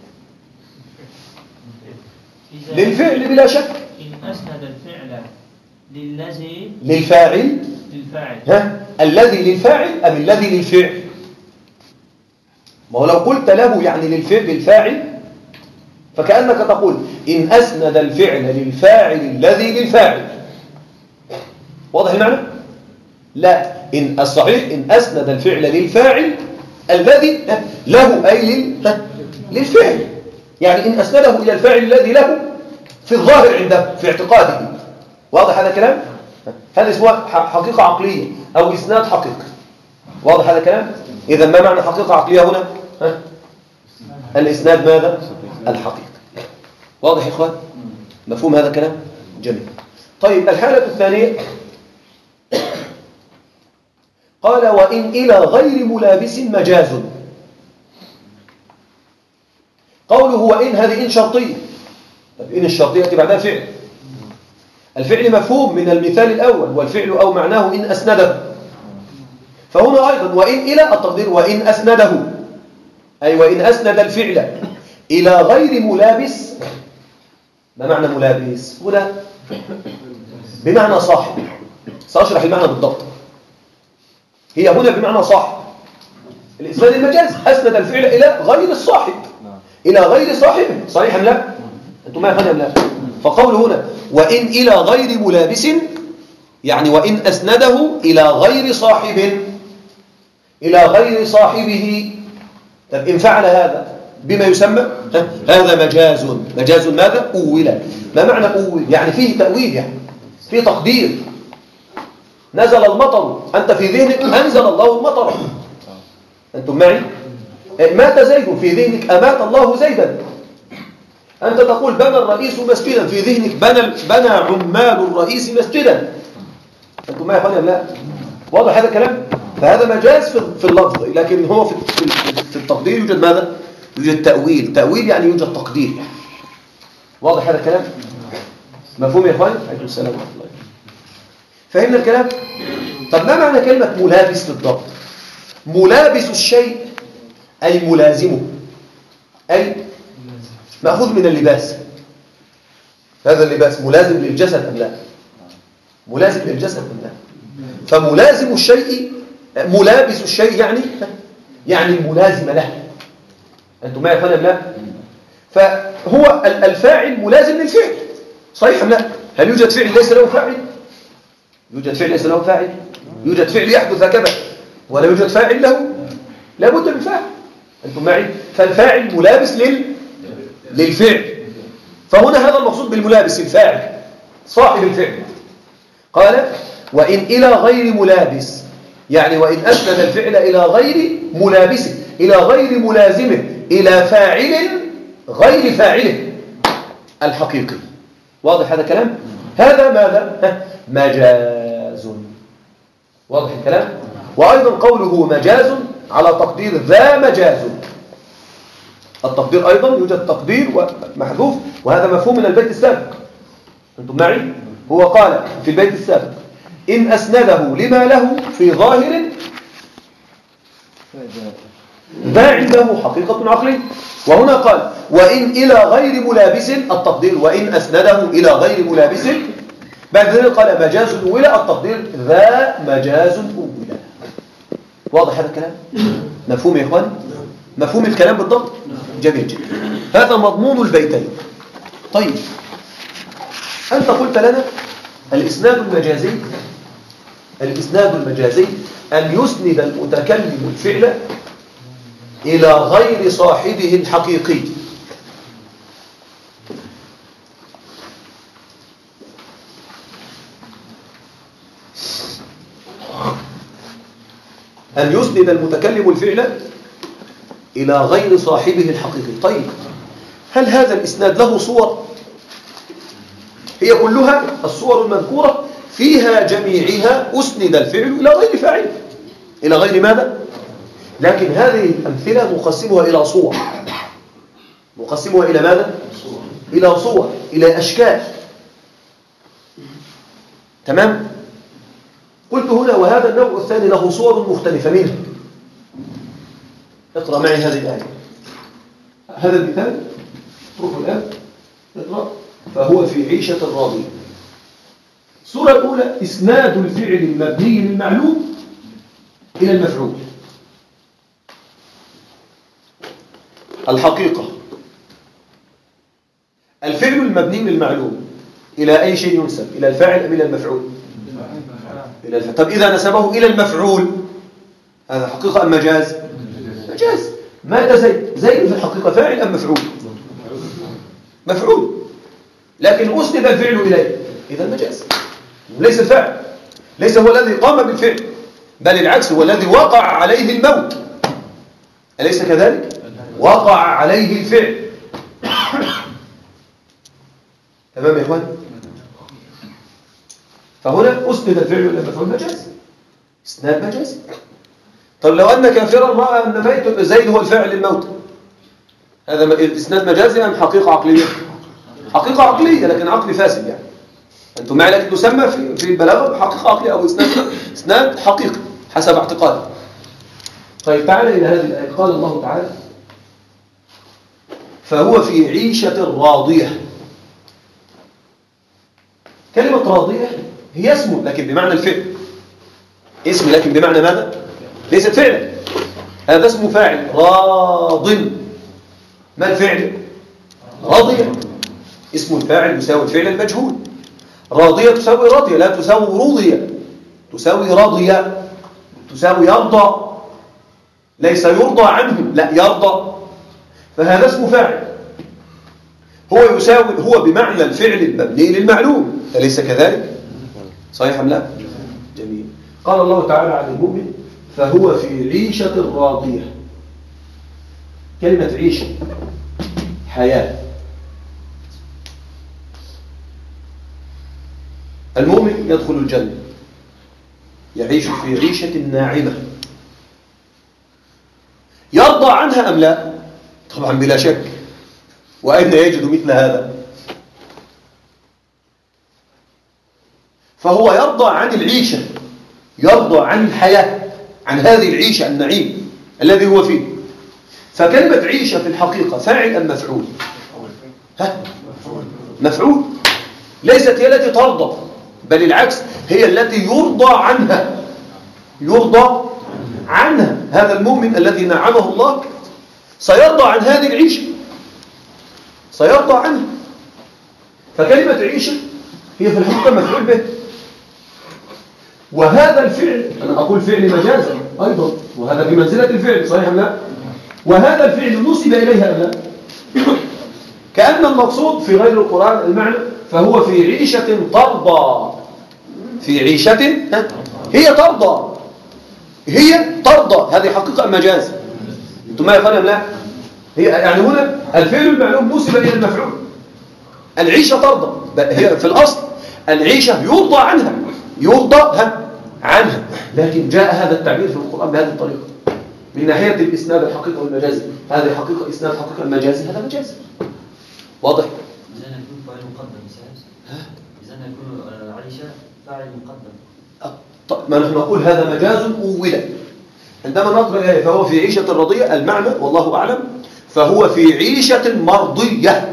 للفعل بلا شك. إن أسند الفعل للذي للفاعل. الذي للفاعل أم الذي للفعل؟ ما هو لو قلت له يعني للفاعل فكأنك تقول إن أسند الفعل للفاعل الذي للفاعل. واضح المعنى؟ لا، إن الصحيح إن أسند الفعل للفاعل الذي له أي للفعل، يعني إن أسنده إلى الفاعل الذي له في الظاهر عنده في اعتقاده. واضح هذا الكلام؟ هذا اسمه حقيقة عقلية أو إسناد حقيقي. واضح هذا الكلام؟ إذا ما معنى حقيقة عقلية هنا؟ الإسناد ماذا؟ الحقيقة. واضح يا إخوان؟ مفهوم هذا الكلام؟ جميل. طيب الحالة الثانية قال وإن إلى غير ملابس مجاز. قوله وإن هذه إن شرطية. طيب إن الشرطية بعدها فعل. الفعل مفهوم من المثال الأول، والفعل أو معناه إن أسنده. فهنا أيضا وإن إلى التقدير وإن أسنده، أي وإن أسند الفعل إلى غير ملابس. ما معنى ملابس؟ هنا بمعنى صاحب. سأشرح المعنى بالضبط. هي هنا بمعنى صاحب. الإسناد المجاز أسند الفعل إلى غير الصاحب، إلى غير صاحبه. صحيح أم لا؟ أنتم ما يفهم لا؟ فقول هنا وإن إلى غير ملابس يعني وإن أسنده إلى غير صاحب، إلى غير صاحبه. طب إن فعل هذا بما يسمى هذا مجاز. مجاز ماذا؟ أول. ما معنى أول؟ يعني فيه تأويل، يعني فيه تقدير. نزل المطر، أنت في ذهنك أنزل الله المطر. أنتم معي؟ مات زيد، في ذهنك أمات الله زيدا. أنت تقول بنى الرئيس مسجدا، في ذهنك بنى عمال الرئيس مسجدا. أنتم معي يا أخواني لا؟ واضح هذا الكلام؟ فهذا مجاز في اللفظ، لكن هو في التقدير يوجد ماذا؟ يوجد تأويل. تأويل يعني يوجد تقدير. واضح هذا الكلام؟ مفهوم يا أخواني؟ عليكم السلام ورحمة الله. فهمنا الكلام؟ طب ما معنى كلمة ملابس بالضبط؟ ملابس الشيء أي ملازمه، أي مأخوذ من اللباس. هذا اللباس ملازم للجسد أم لا؟ ملازم للجسد أم لا؟ فملازم الشيء ملابس الشيء يعني الملازم له. أنتم معي أم لا؟ فهو الفاعل ملازم للفعل. صحيح أم لا؟ هل يوجد فعل ليس له فاعل؟ يوجد فعل ليس له فاعل؟ يوجد فعل يحدث هكذا ولا يوجد فاعل له؟ لا بد من فاعل. أنتم معي؟ فالفاعل ملابس للفعل. فهنا هذا المقصود بالملابس الفاعل صاحب الفعل. قال وإن إلى غير ملابس، يعني وإن أسند الفعل إلى غير ملابسه، إلى غير ملازمه، إلى فاعل غير فاعله الحقيقي. واضح هذا الكلام؟ هذا ماذا؟ مجاز. واضح الكلام؟ وأيضا قوله مجاز على تقدير ذا مجاز. التقدير أيضا يوجد تقدير ومحذوف، وهذا مفهوم من البيت السابق. أنتم معي؟ هو قال في البيت السابق إن أسنده لما له في ظاهر ذا عنده حقيقة عقلية. وهنا قال وإن إلى غير ملابس، التقدير وإن أسنده إلى غير ملابس، بعد ذلك قال مجاز أولى، التقدير ذا مجاز أولى. واضح هذا الكلام؟ مفهوم يا إخوان؟ مفهوم الكلام بالضبط؟ جميل جدا. هذا مضمون البيتين. طيب أنت قلت لنا الإسناد المجازي أن يسند المتكلم الفعل إلى غير صاحبه الحقيقي. أن يسند المتكلم الفعل إلى غير صاحبه الحقيقي. طيب هل هذا الإسناد له صور؟ هي كلها الصور المذكورة فيها جميعها أسند الفعل إلى غير فاعل، إلى غير ماذا؟ لكن هذه الأمثلة نقسمها إلى صور. نقسمها إلى ماذا؟ إلى صور، إلى أشكال. تمام؟ قلت هنا وهذا النوع الثاني له صور مختلفة منه. اقرأ معي هذه الآية. هذا المثال اتركه الآن. اقرأ. فهو في عيشة راضية. الصورة الأولى إسناد الفعل المبني للمعلوم إلى المفعول. الحقيقة الفعل المبني للمعلوم إلى أي شيء ينسب؟ إلى الفاعل أم إلى المفعول؟ إلى الفاعل. طب إذا نسبه إلى المفعول هذا حقيقة أم مجاز؟ مجاز. ماذا زيد في الحقيقة فاعل أم مفعول؟ مفعول، لكن أسند الفعل إليه، إذا مجاز. ليس الفاعل، ليس هو الذي قام بالفعل، بل العكس، هو الذي وقع عليه الموت. أليس كذلك؟ وقع عليه الفعل. تمام يا إخوان؟ فهنا أسند الفعل إلى المفعول مجاز، إسناد مجاز. طب لو أن كافرا رأى أن زيد هو الفاعل للموت، هذا إسناد مجازي أم حقيقة عقلية؟ حقيقة عقلية، لكن عقلي فاسد يعني. أنتم معي، لكن تسمى في البلاغة حقيقة عقلية أو إسناد حقيقي حسب اعتقادي. طيب تعالى إلى هذه الآية. قال الله تعالى فهو في عيشة راضية. كلمة راضية هي اسم لكن بمعنى الفعل. اسم لكن بمعنى ماذا؟ ليست فعلا. هذا اسم فاعل راض. ما الفعل؟ راضية. اسم الفاعل يساوي الفعل المجهول. راضية تساوي راضية، لا تساوي روضية. تساوي راضية، تساوي يرضى. ليس يرضى عنه، لا يرضى. فهذا اسم فاعل، هو بمعنى الفعل المبني للمعلوم. أليس كذلك؟ صحيح أم لا؟ جميل. قال الله تعالى عن المؤمن فهو في عيشة راضية. كلمة عيشة حياة. المؤمن يدخل الجنة، يعيش في عيشة ناعمة. يرضى عنها أم لا؟ طبعا بلا شك. وأين يجد مثل هذا؟ فهو يرضى عن العيشة، يرضى عن الحياة، عن هذه العيشة النعيم الذي هو فيه. فكلمة عيشة في الحقيقة فاعل أم مفعول؟ مفعول. ليست هي التي ترضى، بل العكس، هي التي يرضى عنها. يرضى عنها. هذا المؤمن الذي نعمه الله سيرضى عن هذه العيشة، سيرضى عنها. فكلمة عيشة هي في الحقيقة مفعول به. وهذا الفعل أنا أقول فعل مجازا أيضا، وهذا بمنزلة الفعل صحيح أم لا؟ وهذا الفعل نسب إليها أم لا؟ كأن المقصود في غير القرآن المعنى فهو في عيشة ترضى، في عيشة هي ترضى، هي ترضى، هذه حقيقة مجاز. أنتم ما يفعل أم لا؟ هي يعني هنا الفعل المعلوم نسب إلى المفعول. العيشة ترضى، هي في الأصل العيشة يرضى عنها، يرضى عنها، لكن جاء هذا التعبير في القرآن بهذه الطريقة من ناحية الإسناد الحقيقة والمجازي. هذه حقيقة إسناد حقيقة المجازي، هذا مجازي واضح. إذا يكون فاعل مقدم إذا يكون عيشة فاعل مقدم. ما نحن نقول هذا مجاز أولا. عندما نقرأ الآية فهو في عيشة رضية، المعنى والله أعلم فهو في عيشة مرضية.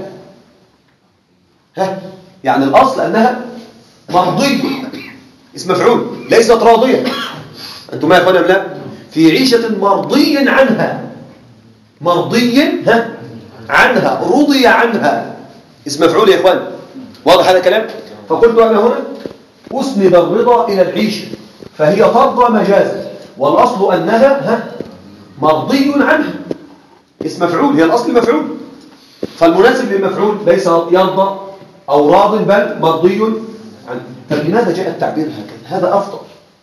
يعني الأصل أنها مرضية، اسم مفعول، ليست راضية. أنتم ما يفعلون لا؟ في عيشة مرضي عنها، مرضي عنها، رضي عنها، اسم مفعول يا إخوان. واضح هذا الكلام؟ فقلت أنا هنا أسند الرضا إلى العيشة فهي ترضى مجازا، والأصل أنها مرضي عنها، اسم مفعول، هي الأصل مفعول، فالمناسب للمفعول ليس يرضى أو راض بل مرضي عنه. فلماذا جاء التعبير هكذا؟ هذا أفضل.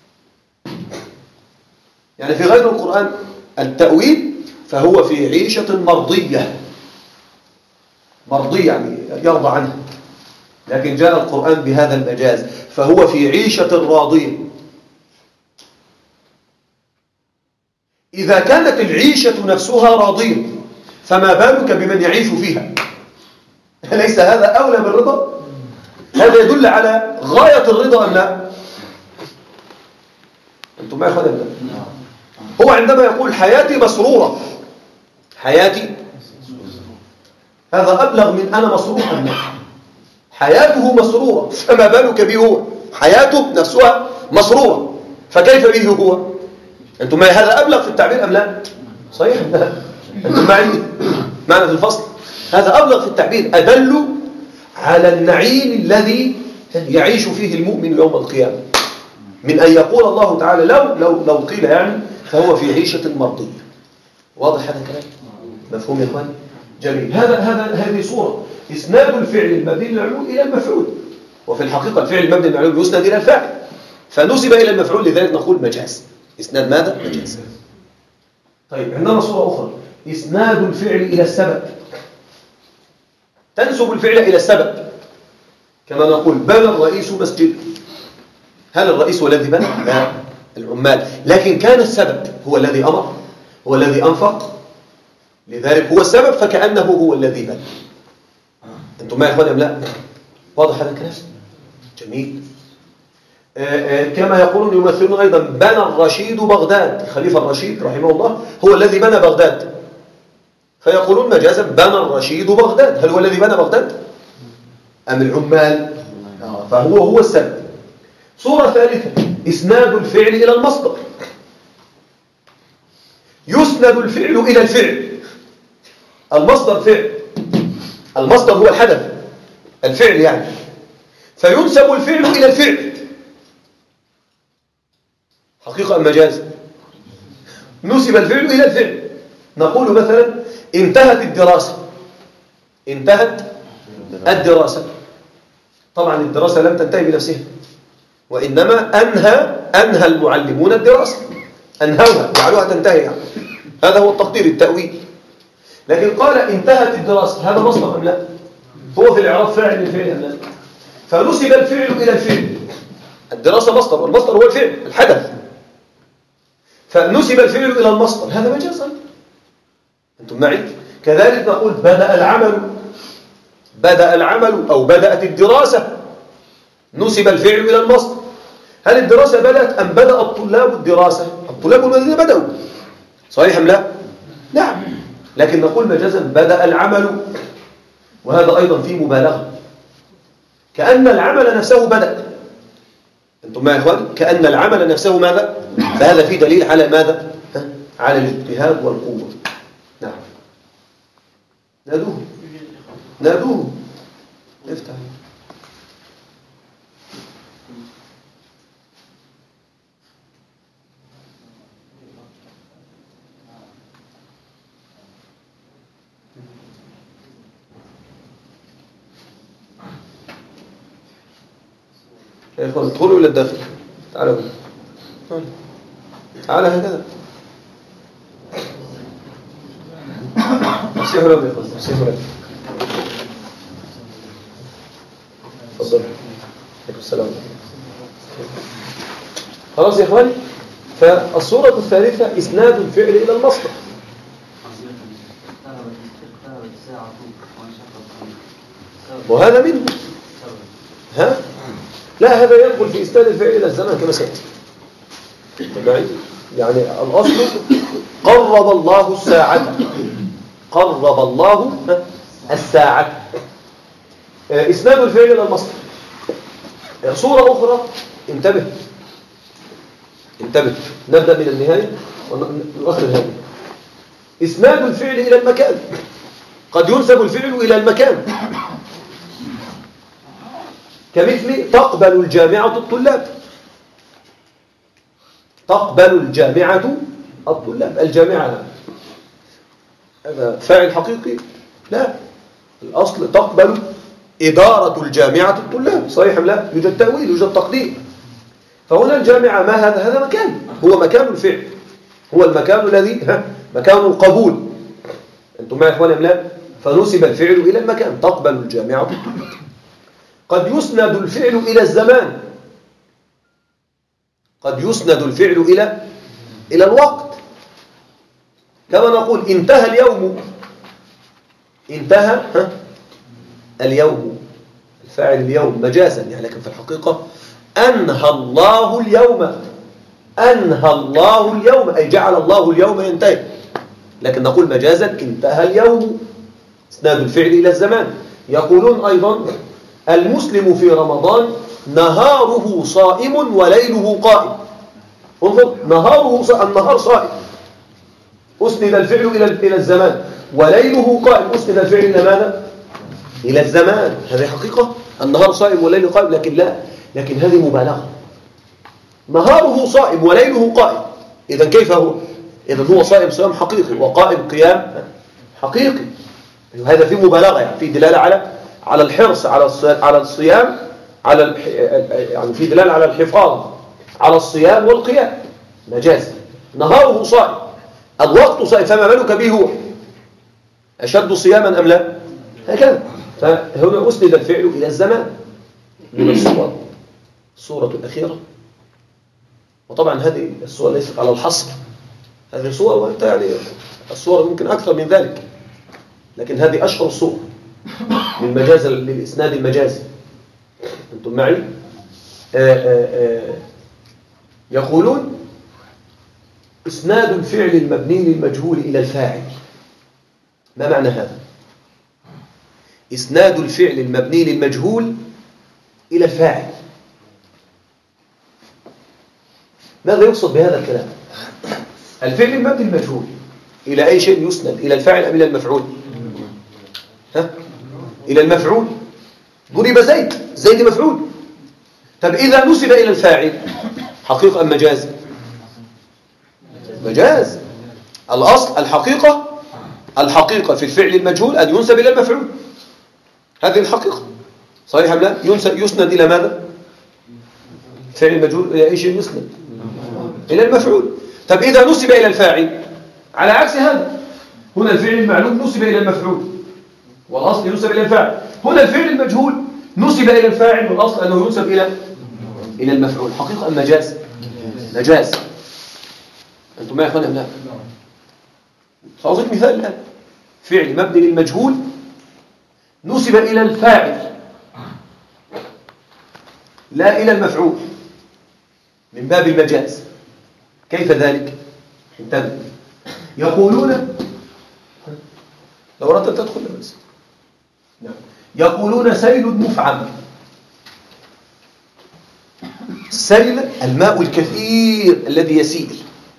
يعني في غير القرآن التأويل فهو في عيشة مرضية، مرضية يعني يرضى عنها، لكن جاء القرآن بهذا المجاز فهو في عيشة راضية. إذا كانت العيشة نفسها راضية فما بالك بمن يعيش فيها؟ ليس هذا أولى بالرضا؟ هذا يدل على غاية الرضا أم لا؟ أنتم ما يخذ الله؟ هو عندما يقول حياتي مسرورة، حياتي، هذا أبلغ من أنا مسرور أم لا؟ حياته مسرورة، فما بالك به هو؟ حياته نفسها مسرورة، فكيف به هو؟ أنتم ما هذا أبلغ في التعبير أم لا؟ صحيح؟ أنتم معنا في الفصل؟ هذا أبلغ في التعبير، أدل على النعيم الذي يعيش فيه المؤمن يوم القيامة، من أن يقول الله تعالى لو قيل يعني فهو في عيشة مرضية. واضح هذا الكلام؟ مفهوم يا إخواني؟ جميل. هذه صورة إسناد الفعل المبني للمعلوم إلى المفعول، وفي الحقيقة الفعل المبني للمعلوم يسند إلى الفاعل فنسب إلى المفعول، لذلك نقول مجاز. إسناد ماذا؟ مجاز. طيب عندنا صورة أخرى، إسناد الفعل إلى السبب. تنسب الفعل إلى السبب، كما نقول بنى الرئيس مسجد. هل الرئيس هو الذي بنى؟ لا، العمال، لكن كان السبب هو الذي أمر، هو الذي أنفق، لذلك هو السبب فكأنه هو الذي بنى. أنتم ما يا أم لا؟ واضح هذا الكلام؟ جميل. كما يقولون يمثلون أيضا بنى الرشيد بغداد، الخليفة الرشيد رحمه الله هو الذي بنى بغداد، فيقولون مجازا بنى الرشيد بغداد. هل هو الذي بنى بغداد أم العمال؟ فهو السبب. صورة ثالثة، إسناد الفعل إلى المصدر. يسند الفعل إلى الفعل، المصدر فعل، المصدر هو الحدث، الفعل يعني، فينسب الفعل إلى الفعل. حقيقة أم مجاز؟ نسب الفعل إلى الفعل. نقول مثلا انتهت الدراسة، انتهت الدراسة. طبعا الدراسة لم تنتهي بنفسها، وإنما أنهى المعلمون الدراسة، أنهوها، جعلوها تنتهي يعني. هذا هو التقدير التأويل. لكن قال انتهت الدراسة، هذا مصدر أم لا؟ هو في الإعراب فاعل للفعل أم لا؟ فنسب الفعل إلى الفعل. الدراسة مصدر، والمصدر هو الفعل، الحدث، فنسب الفعل إلى المصدر، هذا مجاز. أنتم معي؟ كذلك نقول بدأ العمل أو بدأت الدراسة، نسب الفعل إلى المصدر. هل الدراسة بدأت أم بدأ الطلاب الدراسة؟ الطلاب الذين بدأوا، صحيح أم لا؟ نعم، لكن نقول مجازا بدأ العمل، وهذا أيضا فيه مبالغة، كأن العمل نفسه بدأ. أنتم معي يا إخواني؟ كأن العمل نفسه ماذا؟ فهذا فيه دليل على ماذا؟ على الاجتهاد والقوة. نعم، نادوه افتح. يا إخوان ادخلوا إلى الداخل. تعالوا تعالى هكذا. سيحوا لهم يا إخوان، سيحوا لهم. تفضل. عليكم السلام. خلاص يا إخواني. فالصورة الثالثة إسناد الفعل إلى المصدر. وهذا منه. ها؟ لا، هذا يدخل في إسناد الفعل إلى الزمن كما سيأتي. يعني الأصل قرب الله الساعة. قرب الله الساعة. إسناد الفعل إلى المصدر. صورة أخرى، انتبه نبدأ من النهاية ونؤخر هذه. إسناد الفعل إلى المكان. قد ينسب الفعل إلى المكان، كمثل تقبل الجامعة الطلاب. تقبل الجامعة الطلاب. الجامعة هذا فاعل حقيقي؟ لا، الأصل تقبل إدارة الجامعة الطلاب. صحيح أم لا؟ يوجد تأويل، يوجد تقدير. فهنا الجامعة ما هذا؟ هذا مكان، هو مكان الفعل، هو المكان الذي مكان القبول. أنتم معي يا إخواني أم لا؟ فنسب الفعل إلى المكان. تقبل الجامعة الطلاب. قد يسند الفعل إلى الزمان. قد يسند الفعل إلى الوقت، كما نقول انتهى اليوم. انتهى اليوم، الفاعل اليوم مجازا يعني، لكن في الحقيقة أنهى الله اليوم. أنهى الله اليوم أي جعل الله اليوم ينتهي، لكن نقول مجازا انتهى اليوم. اسناد الفعل إلى الزمان. يقولون أيضا المسلم في رمضان نهاره صائم وليله قائم. انظر، النهار صائم، أسند الفعل إلى الزمان. وليله قائم، أسند الفعل إلى ماذا؟ إلى الزمان. هذه حقيقة، النهار صائم والليل قائم، لكن لا، لكن هذه مبالغة. نهاره صائم وليله قائم، إذن كيف هو؟ إذن هو صائم صيام حقيقي وقائم قيام حقيقي. هذا فيه مبالغة، يعني فيه دلالة على الحرص على الصيام، يعني فيه دلالة على الحفاظ على الصيام والقيام. مجاز. نهاره صائم، الوقت صائم، فما بالك به هو؟ أشد صياما أم لا؟ هكذا. فهنا أسند الفعل إلى الزمان. من الصورة الأخيرة، وطبعا هذه الصورة ليست على الحصر، هذه صورة، وأنت يعني الصورة ممكن أكثر من ذلك، لكن هذه أشهر الصور للمجاز، للإسناد المجازي. أنتم معي؟ يقولون إسناد الفعل المبني للمجهول إلى الفاعل. ما معنى هذا؟ إسناد الفعل المبني للمجهول إلى الفاعل. ماذا يقصد بهذا الكلام؟ الفعل المبني للمجهول إلى أي شيء يسند؟ إلى الفاعل أم إلى المفعول؟ إلى المفعول. ضرب زيد مفعول. طب إذا نسب إلى الفاعل حقيقة أم مجاز؟ مجاز. الأصل الحقيقة في الفعل المجهول أن ينسب إلى المفعول. هذه الحقيقة. صحيح أم لا؟ يسند إلى ماذا؟ فعل المجهول إلى أي شيء يسند؟ إلى المفعول. طب إذا نسب إلى الفاعل على عكس هذا، هنا الفعل المعلوم نسب إلى المفعول والأصل ينسب إلى الفاعل. هنا الفعل المجهول نسب إلى الفاعل والأصل أنه ينسب إلى المفعول. حقيقة أم مجاز؟ مجاز. أنتم ما يا أخوان أم لا؟ سأعطيك مثال الآن. فعل مبني للمجهول نسب إلى الفاعل لا إلى المفعول من باب المجاز. كيف ذلك؟ انتبه. يقولون، لو أردت أن تدخل بس. نعم. يقولون سيل مفعم. السيل الماء الكثير الذي يسيل.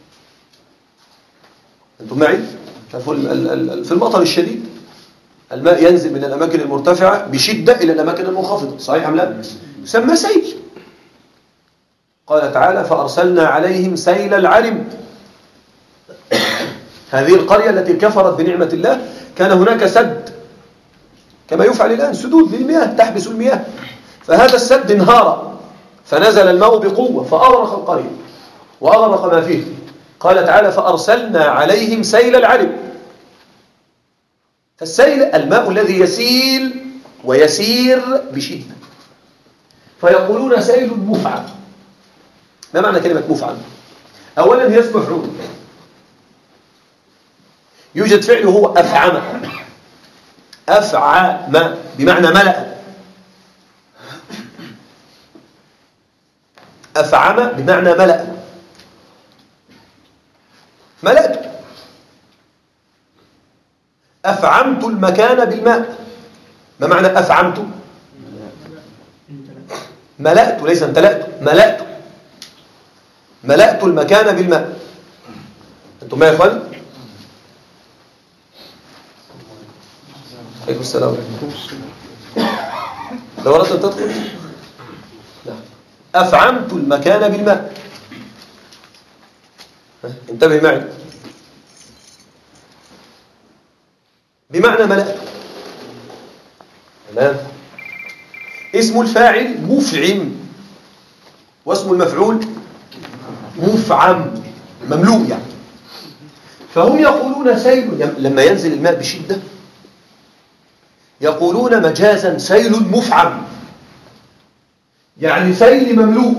أنتم معي؟ في المطر الشديد الماء ينزل من الأماكن المرتفعة بشدة إلى الأماكن المنخفضة. صحيح أم لا؟ يسمى سيل. قال تعالى فأرسلنا عليهم سيل العرم. هذه القرية التي كفرت بنعمة الله كان هناك سد كما يفعل الآن، سدود للمياه تحبس المياه، فهذا السد انهار فنزل الماء بقوة فأغرق القرية وأغرق ما فيه. قال تعالى فأرسلنا عليهم سيل العرم. فالسيل الماء الذي يسيل ويسير بشدة، فيقولون سيل مفعم. ما معنى كلمة مفعم؟ أولا هي اسم مفعول، يوجد فعله هو أفعم. أفعم بمعنى ملأ. أفعم بمعنى ملأ، ملأت. أفعمت المكان بالماء. ما معنى أفعمت؟ ملأت، ليس امتلأت، ملأت. ملأت المكان بالماء. أنتم ما يا إخواني؟ عليكم السلام ورحمة الله. لو أردت أن تدخل؟ نعم. أفعمت المكان بالماء. انتبه معي. بمعنى ملأت. تمام. اسم الفاعل مفعم، واسم المفعول مفعم، مملوء يعني. فهم يقولون سيل لما ينزل الماء بشدة، يقولون مجازا سيل مفعم، يعني سيل مملوء.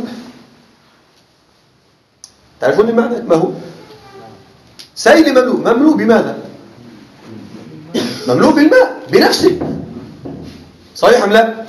تعرفون المعنى ما هو؟ سيل مملوء. مملوء بماذا؟ مملوء بالماء بنفسه. صحيح أم لا؟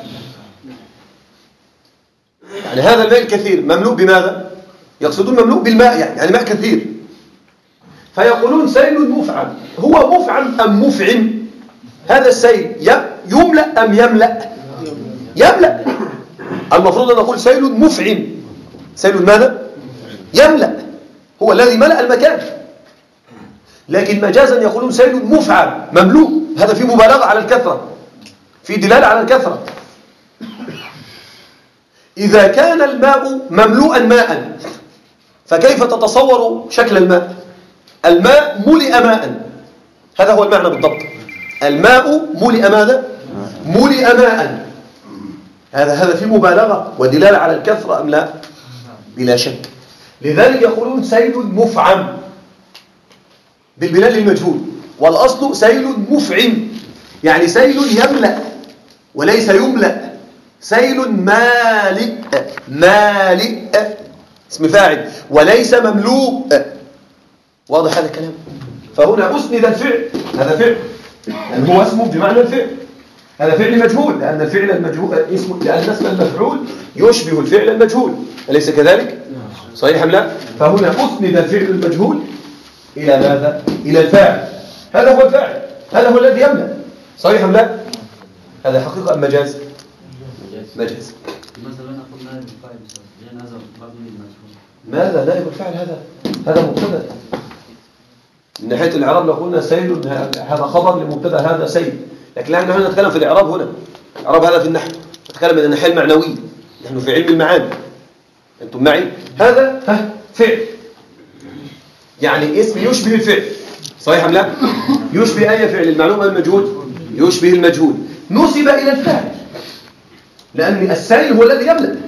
يعني هذا الماء الكثير مملوء بماذا؟ يقصدون مملوء بالماء، يعني ماء كثير. فيقولون سيل مفعم. هو مفعم أم مفعم؟ هذا السيل يملأ أم يملأ؟ يملأ. المفروض أن نقول سيل مفعم. سيل ماذا؟ يملأ، هو الذي ملأ المكان. لكن مجازا يقولون سيل مفعم مملوء. هذا في مبالغة على الكثرة، في دلالة على الكثرة. إذا كان الماء مملوءا ماء فكيف تتصور شكل الماء؟ الماء ملئ ماء، هذا هو المعنى بالضبط. الماء ملئ ماذا؟ ملئ ماء. هذا في مبالغة ودلالة على الكثرة أم لا؟ بلا شك. لذلك يقولون سيل مفعم بالبناء للمجهول، والأصل سيل مفعم، يعني سيل يملأ وليس يملأ. سيل مالئ، مالئ اسم فاعل، وليس مملوء. واضح هذا الكلام؟ فهنا أسند الفعل، هذا فعل يعني هو اسمه بمعنى الفعل. هذا فعل مجهول، لأن الفعل المجهول اسمه، لأن اسم المفعول يشبه الفعل المجهول، أليس كذلك؟ صحيح أم لا؟ فهنا أسند الفعل المجهول إلى ماذا؟ إلى الفاعل. هذا هو الفاعل، هذا هو الذي يملأ. صحيح أم لا؟ هذا حقيقة أم مجاز؟ مجاز. مثلا نقول نائب الفاعل لأن هذا مبني للمجهول. ماذا نائب الفاعل؟ هذا مبتدا. من ناحية الإعراب لو قلنا سيل هذا خبر لمبتدا هذا سيل، لكن نحن نتكلم في الإعراب هنا. الإعراب هذا في النحو، نتكلم من الناحية المعنوية، نحن في علم المعاني. أنتم معي؟ هذا فعل، يعني اسم يشبه الفعل. صحيح أم لا؟ يشبه أي فعل؟ المعلوم أم المجهول؟ يشبه المجهول. نسب إلى الفاعل لأن السائل هو الذي يملأ،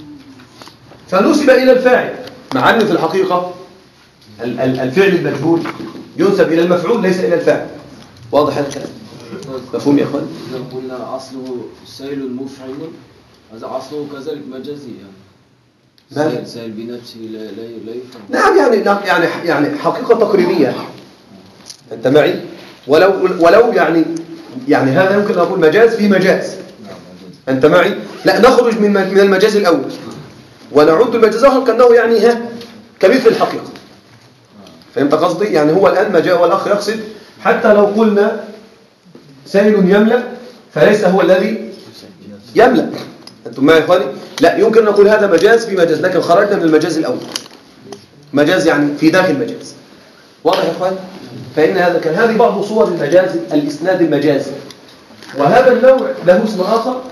فنسب إلى الفاعل، مع أن في الحقيقة الفعل المجهول ينسب إلى المفعول ليس إلى الفاعل. واضح هذا الكلام؟ مفهوم يا أخوان؟ إذا قلنا أصله سيل مفعم، هذا أصله كذلك مجازي يعني. سيل بنفسه لا يفهم. نعم، يعني حقيقة تقريبية. أنت معي؟ ولو يعني هذا يمكن أن أقول مجاز في مجاز. أنت معي؟ لا، نخرج من المجاز الأول ونعود المجاز الآخر كأنه يعني كمثل الحقيقة. فهمت قصدي؟ يعني هو الآن ما جاء والأخ يقصد حتى لو قلنا سيل يملأ فليس هو الذي يملأ. أنتم معي يا إخواني؟ لا، يمكن أن نقول هذا مجاز في مجاز، لكن خرجنا من المجاز الأول. مجاز يعني في داخل مجاز. واضح يا إخواني؟ فإن هذه بعض صور المجاز، الإسناد المجازي. وهذا النوع له اسم آخر.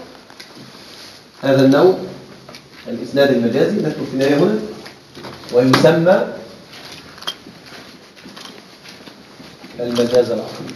هذا النوع الإسناد المجازي نكتب في النهاية هنا، ويسمى المجاز العقلي.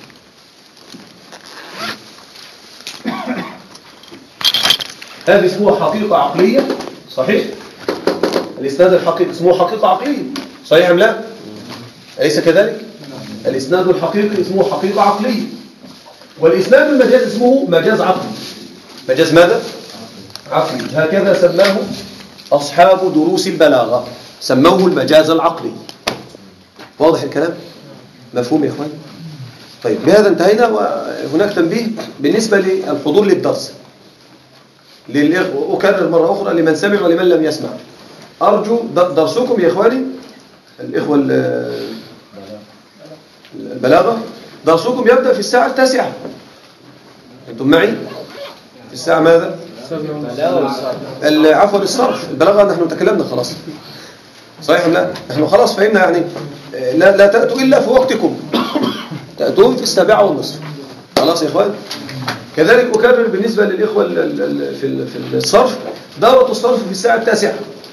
هذه اسمها حقيقة عقلية صحيح؟ الإسناد الحقيقي اسمه حقيقة عقلية، صحيح أم لا؟ أليس كذلك؟ الإسناد الحقيقي اسمه حقيقة عقلية، والإسناد المجاز اسمه مجاز عقلي. مجاز ماذا؟ عقلي. هكذا سماه أصحاب دروس البلاغة، سموه المجاز العقلي. واضح الكلام؟ مفهوم يا إخوان؟ طيب بهذا انتهينا. وهناك تنبيه بالنسبة للحضور للدرس أكرر مرة أخرى لمن سمع ولمن لم يسمع. أرجو درسكم يا إخواني الإخوة البلاغة، درسكم يبدأ في الساعة 9. أنتم معي؟ في الساعة ماذا؟ عفوا الصرف. البلاغة نحن تكلمنا خلاص، صحيح لا؟ نحن خلاص فهمنا يعني لا تأتوا إلا في وقتكم، تأتون في 7:30. خلاص يا إخوان. كذلك أكرر بالنسبة للإخوة في الصرف، دورة الصرف في الساعة 9.